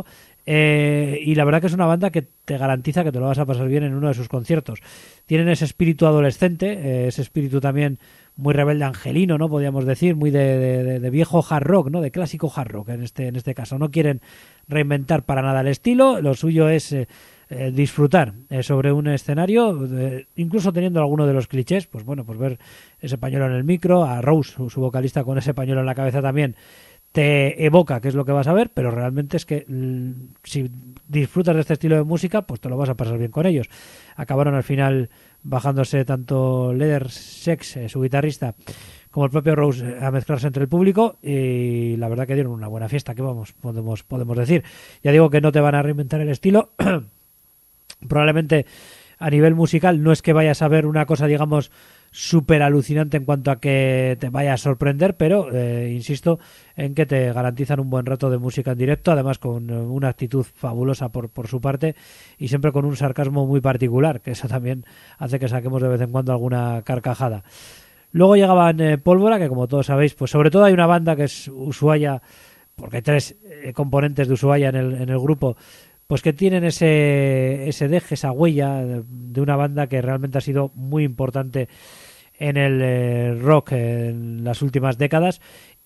Eh, y la verdad que es una banda que te garantiza que te lo vas a pasar bien en uno de sus conciertos. Tienen ese espíritu adolescente, eh, ese espíritu también muy rebelde angelino, ¿no? Podríamos decir, muy de, de, de viejo hard rock, ¿no? De clásico hard rock en este, en este caso. No quieren reinventar para nada el estilo, lo suyo es eh, eh, disfrutar eh, sobre un escenario, eh, incluso teniendo alguno de los clichés, pues bueno, pues ver ese pañuelo en el micro, a Rose, su, su vocalista con ese pañuelo en la cabeza también, te evoca qué es lo que vas a ver, pero realmente es que mm, si disfrutas de este estilo de música, pues te lo vas a pasar bien con ellos. Acabaron al final bajándose tanto Leather Sex, eh, su guitarrista, como el propio Rose eh, a mezclarse entre el público, y la verdad que dieron una buena fiesta, que vamos, podemos, podemos decir. Ya digo que no te van a reinventar el estilo, probablemente a nivel musical no es que vayas a ver una cosa, digamos, súper alucinante en cuanto a que te vaya a sorprender, pero eh, insisto en que te garantizan un buen rato de música en directo, además con una actitud fabulosa por, por su parte y siempre con un sarcasmo muy particular, que eso también hace que saquemos de vez en cuando alguna carcajada. Luego llegaban eh, Pólvora, que como todos sabéis, pues sobre todo hay una banda que es Ushuaia, porque hay tres eh, componentes de Ushuaia en el, en el grupo, pues que tienen ese, ese deje, esa huella de, de una banda que realmente ha sido muy importante en el eh, rock en las últimas décadas,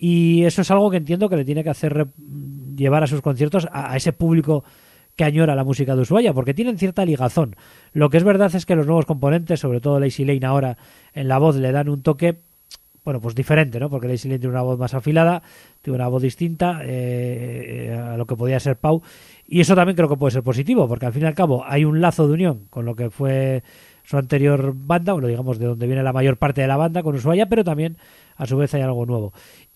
y eso es algo que entiendo que le tiene que hacer re- llevar a sus conciertos a, a ese público que añora la música de Ushuaia, porque tienen cierta ligazón. Lo que es verdad es que los nuevos componentes, sobre todo Lazy Lane ahora en la voz, le dan un toque, bueno, pues diferente, ¿no? Porque Lazy Lane tiene una voz más afilada, tiene una voz distinta eh, a lo que podía ser Pau, y eso también creo que puede ser positivo, porque al fin y al cabo hay un lazo de unión con lo que fue su anterior banda, bueno, digamos de donde viene la mayor parte de la banda con Ushuaia, pero también a su vez hay algo nuevo.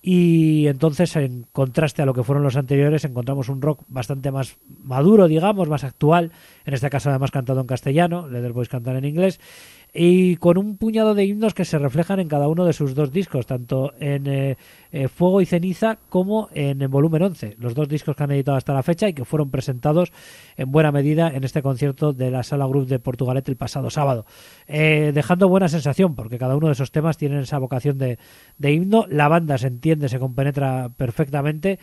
Y entonces, en contraste a lo que fueron los anteriores, encontramos un rock bastante más maduro, digamos, más actual, en este caso además cantado en castellano, Leather Boys cantan en inglés, y con un puñado de himnos que se reflejan en cada uno de sus dos discos, tanto en eh, eh, Fuego y Ceniza como en, en Volumen once, los dos discos que han editado hasta la fecha y que fueron presentados en buena medida en este concierto de la Sala Group de Portugalete el pasado sábado, eh, dejando buena sensación, porque cada uno de esos temas tienen esa vocación de, de himno. La banda se entiende, se compenetra perfectamente,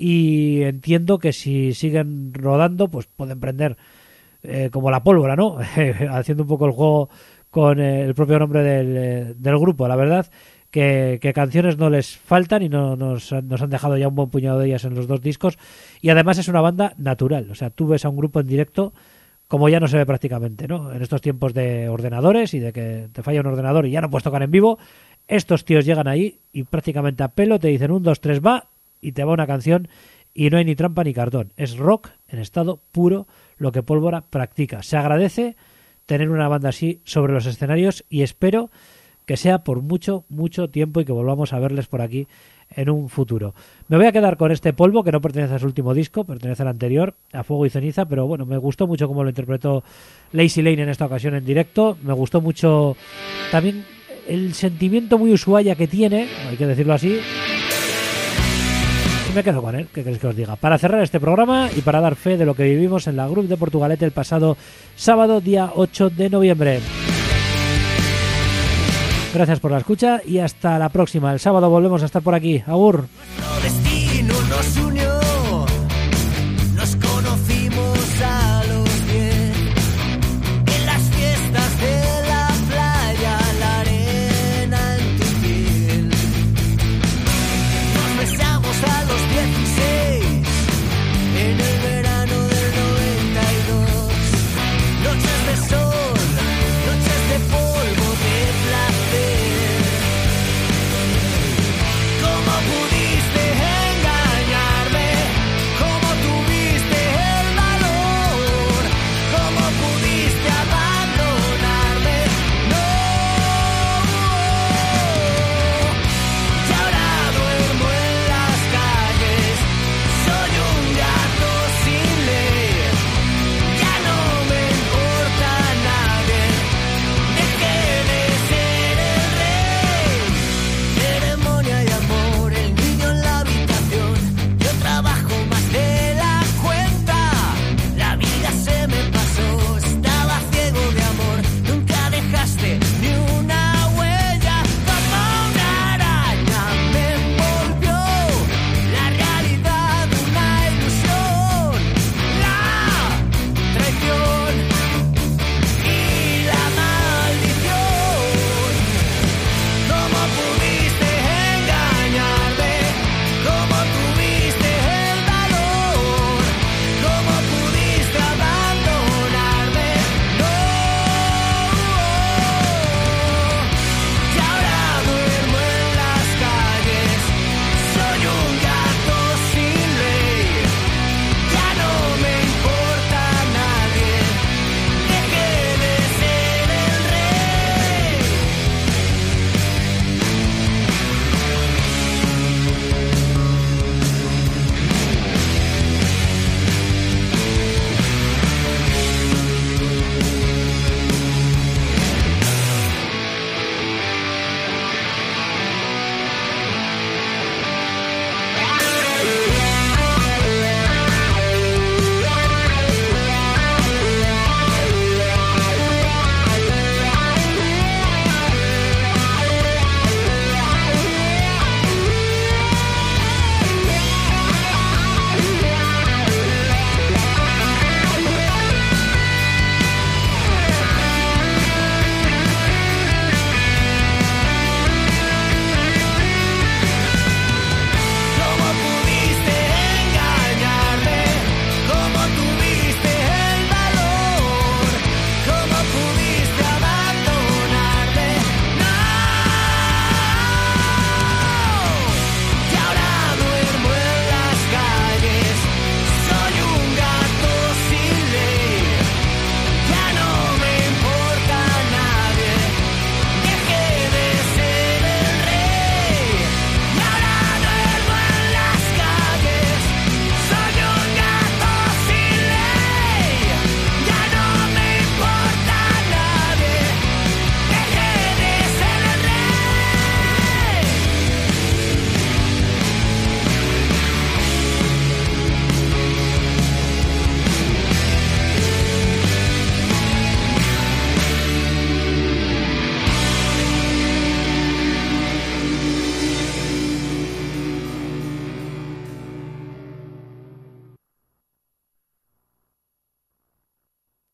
y entiendo que si siguen rodando pues pueden prender eh, como la pólvora, ¿no? Haciendo un poco el juego con eh, el propio nombre del, eh, del grupo. La verdad que, que canciones no les faltan y no nos, nos han dejado ya un buen puñado de ellas en los dos discos, y además es una banda natural, o sea, tú ves a un grupo en directo como ya no se ve prácticamente, ¿no? En estos tiempos de ordenadores y de que te falla un ordenador y ya no puedes tocar en vivo, estos tíos llegan ahí y prácticamente a pelo te dicen un, dos, tres, va, y te va una canción y no hay ni trampa ni cartón. Es rock en estado puro lo que Pólvora practica. Se agradece tener una banda así sobre los escenarios y espero que sea por mucho, mucho tiempo y que volvamos a verles por aquí en un futuro. Me voy a quedar con este Polvo, que no pertenece a su último disco, pertenece al anterior, a Fuego y Ceniza, pero bueno, me gustó mucho cómo lo interpretó Lazy Lane en esta ocasión en directo. Me gustó mucho también el sentimiento muy Ushuaia que tiene, hay que decirlo así. Y me quedo con él, ¿qué queréis que os diga? Para cerrar este programa y para dar fe de lo que vivimos en la Group de Portugalete el pasado sábado, día ocho de noviembre. Gracias por la escucha y hasta la próxima. El sábado volvemos a estar por aquí. Agur. Nuestro destino nos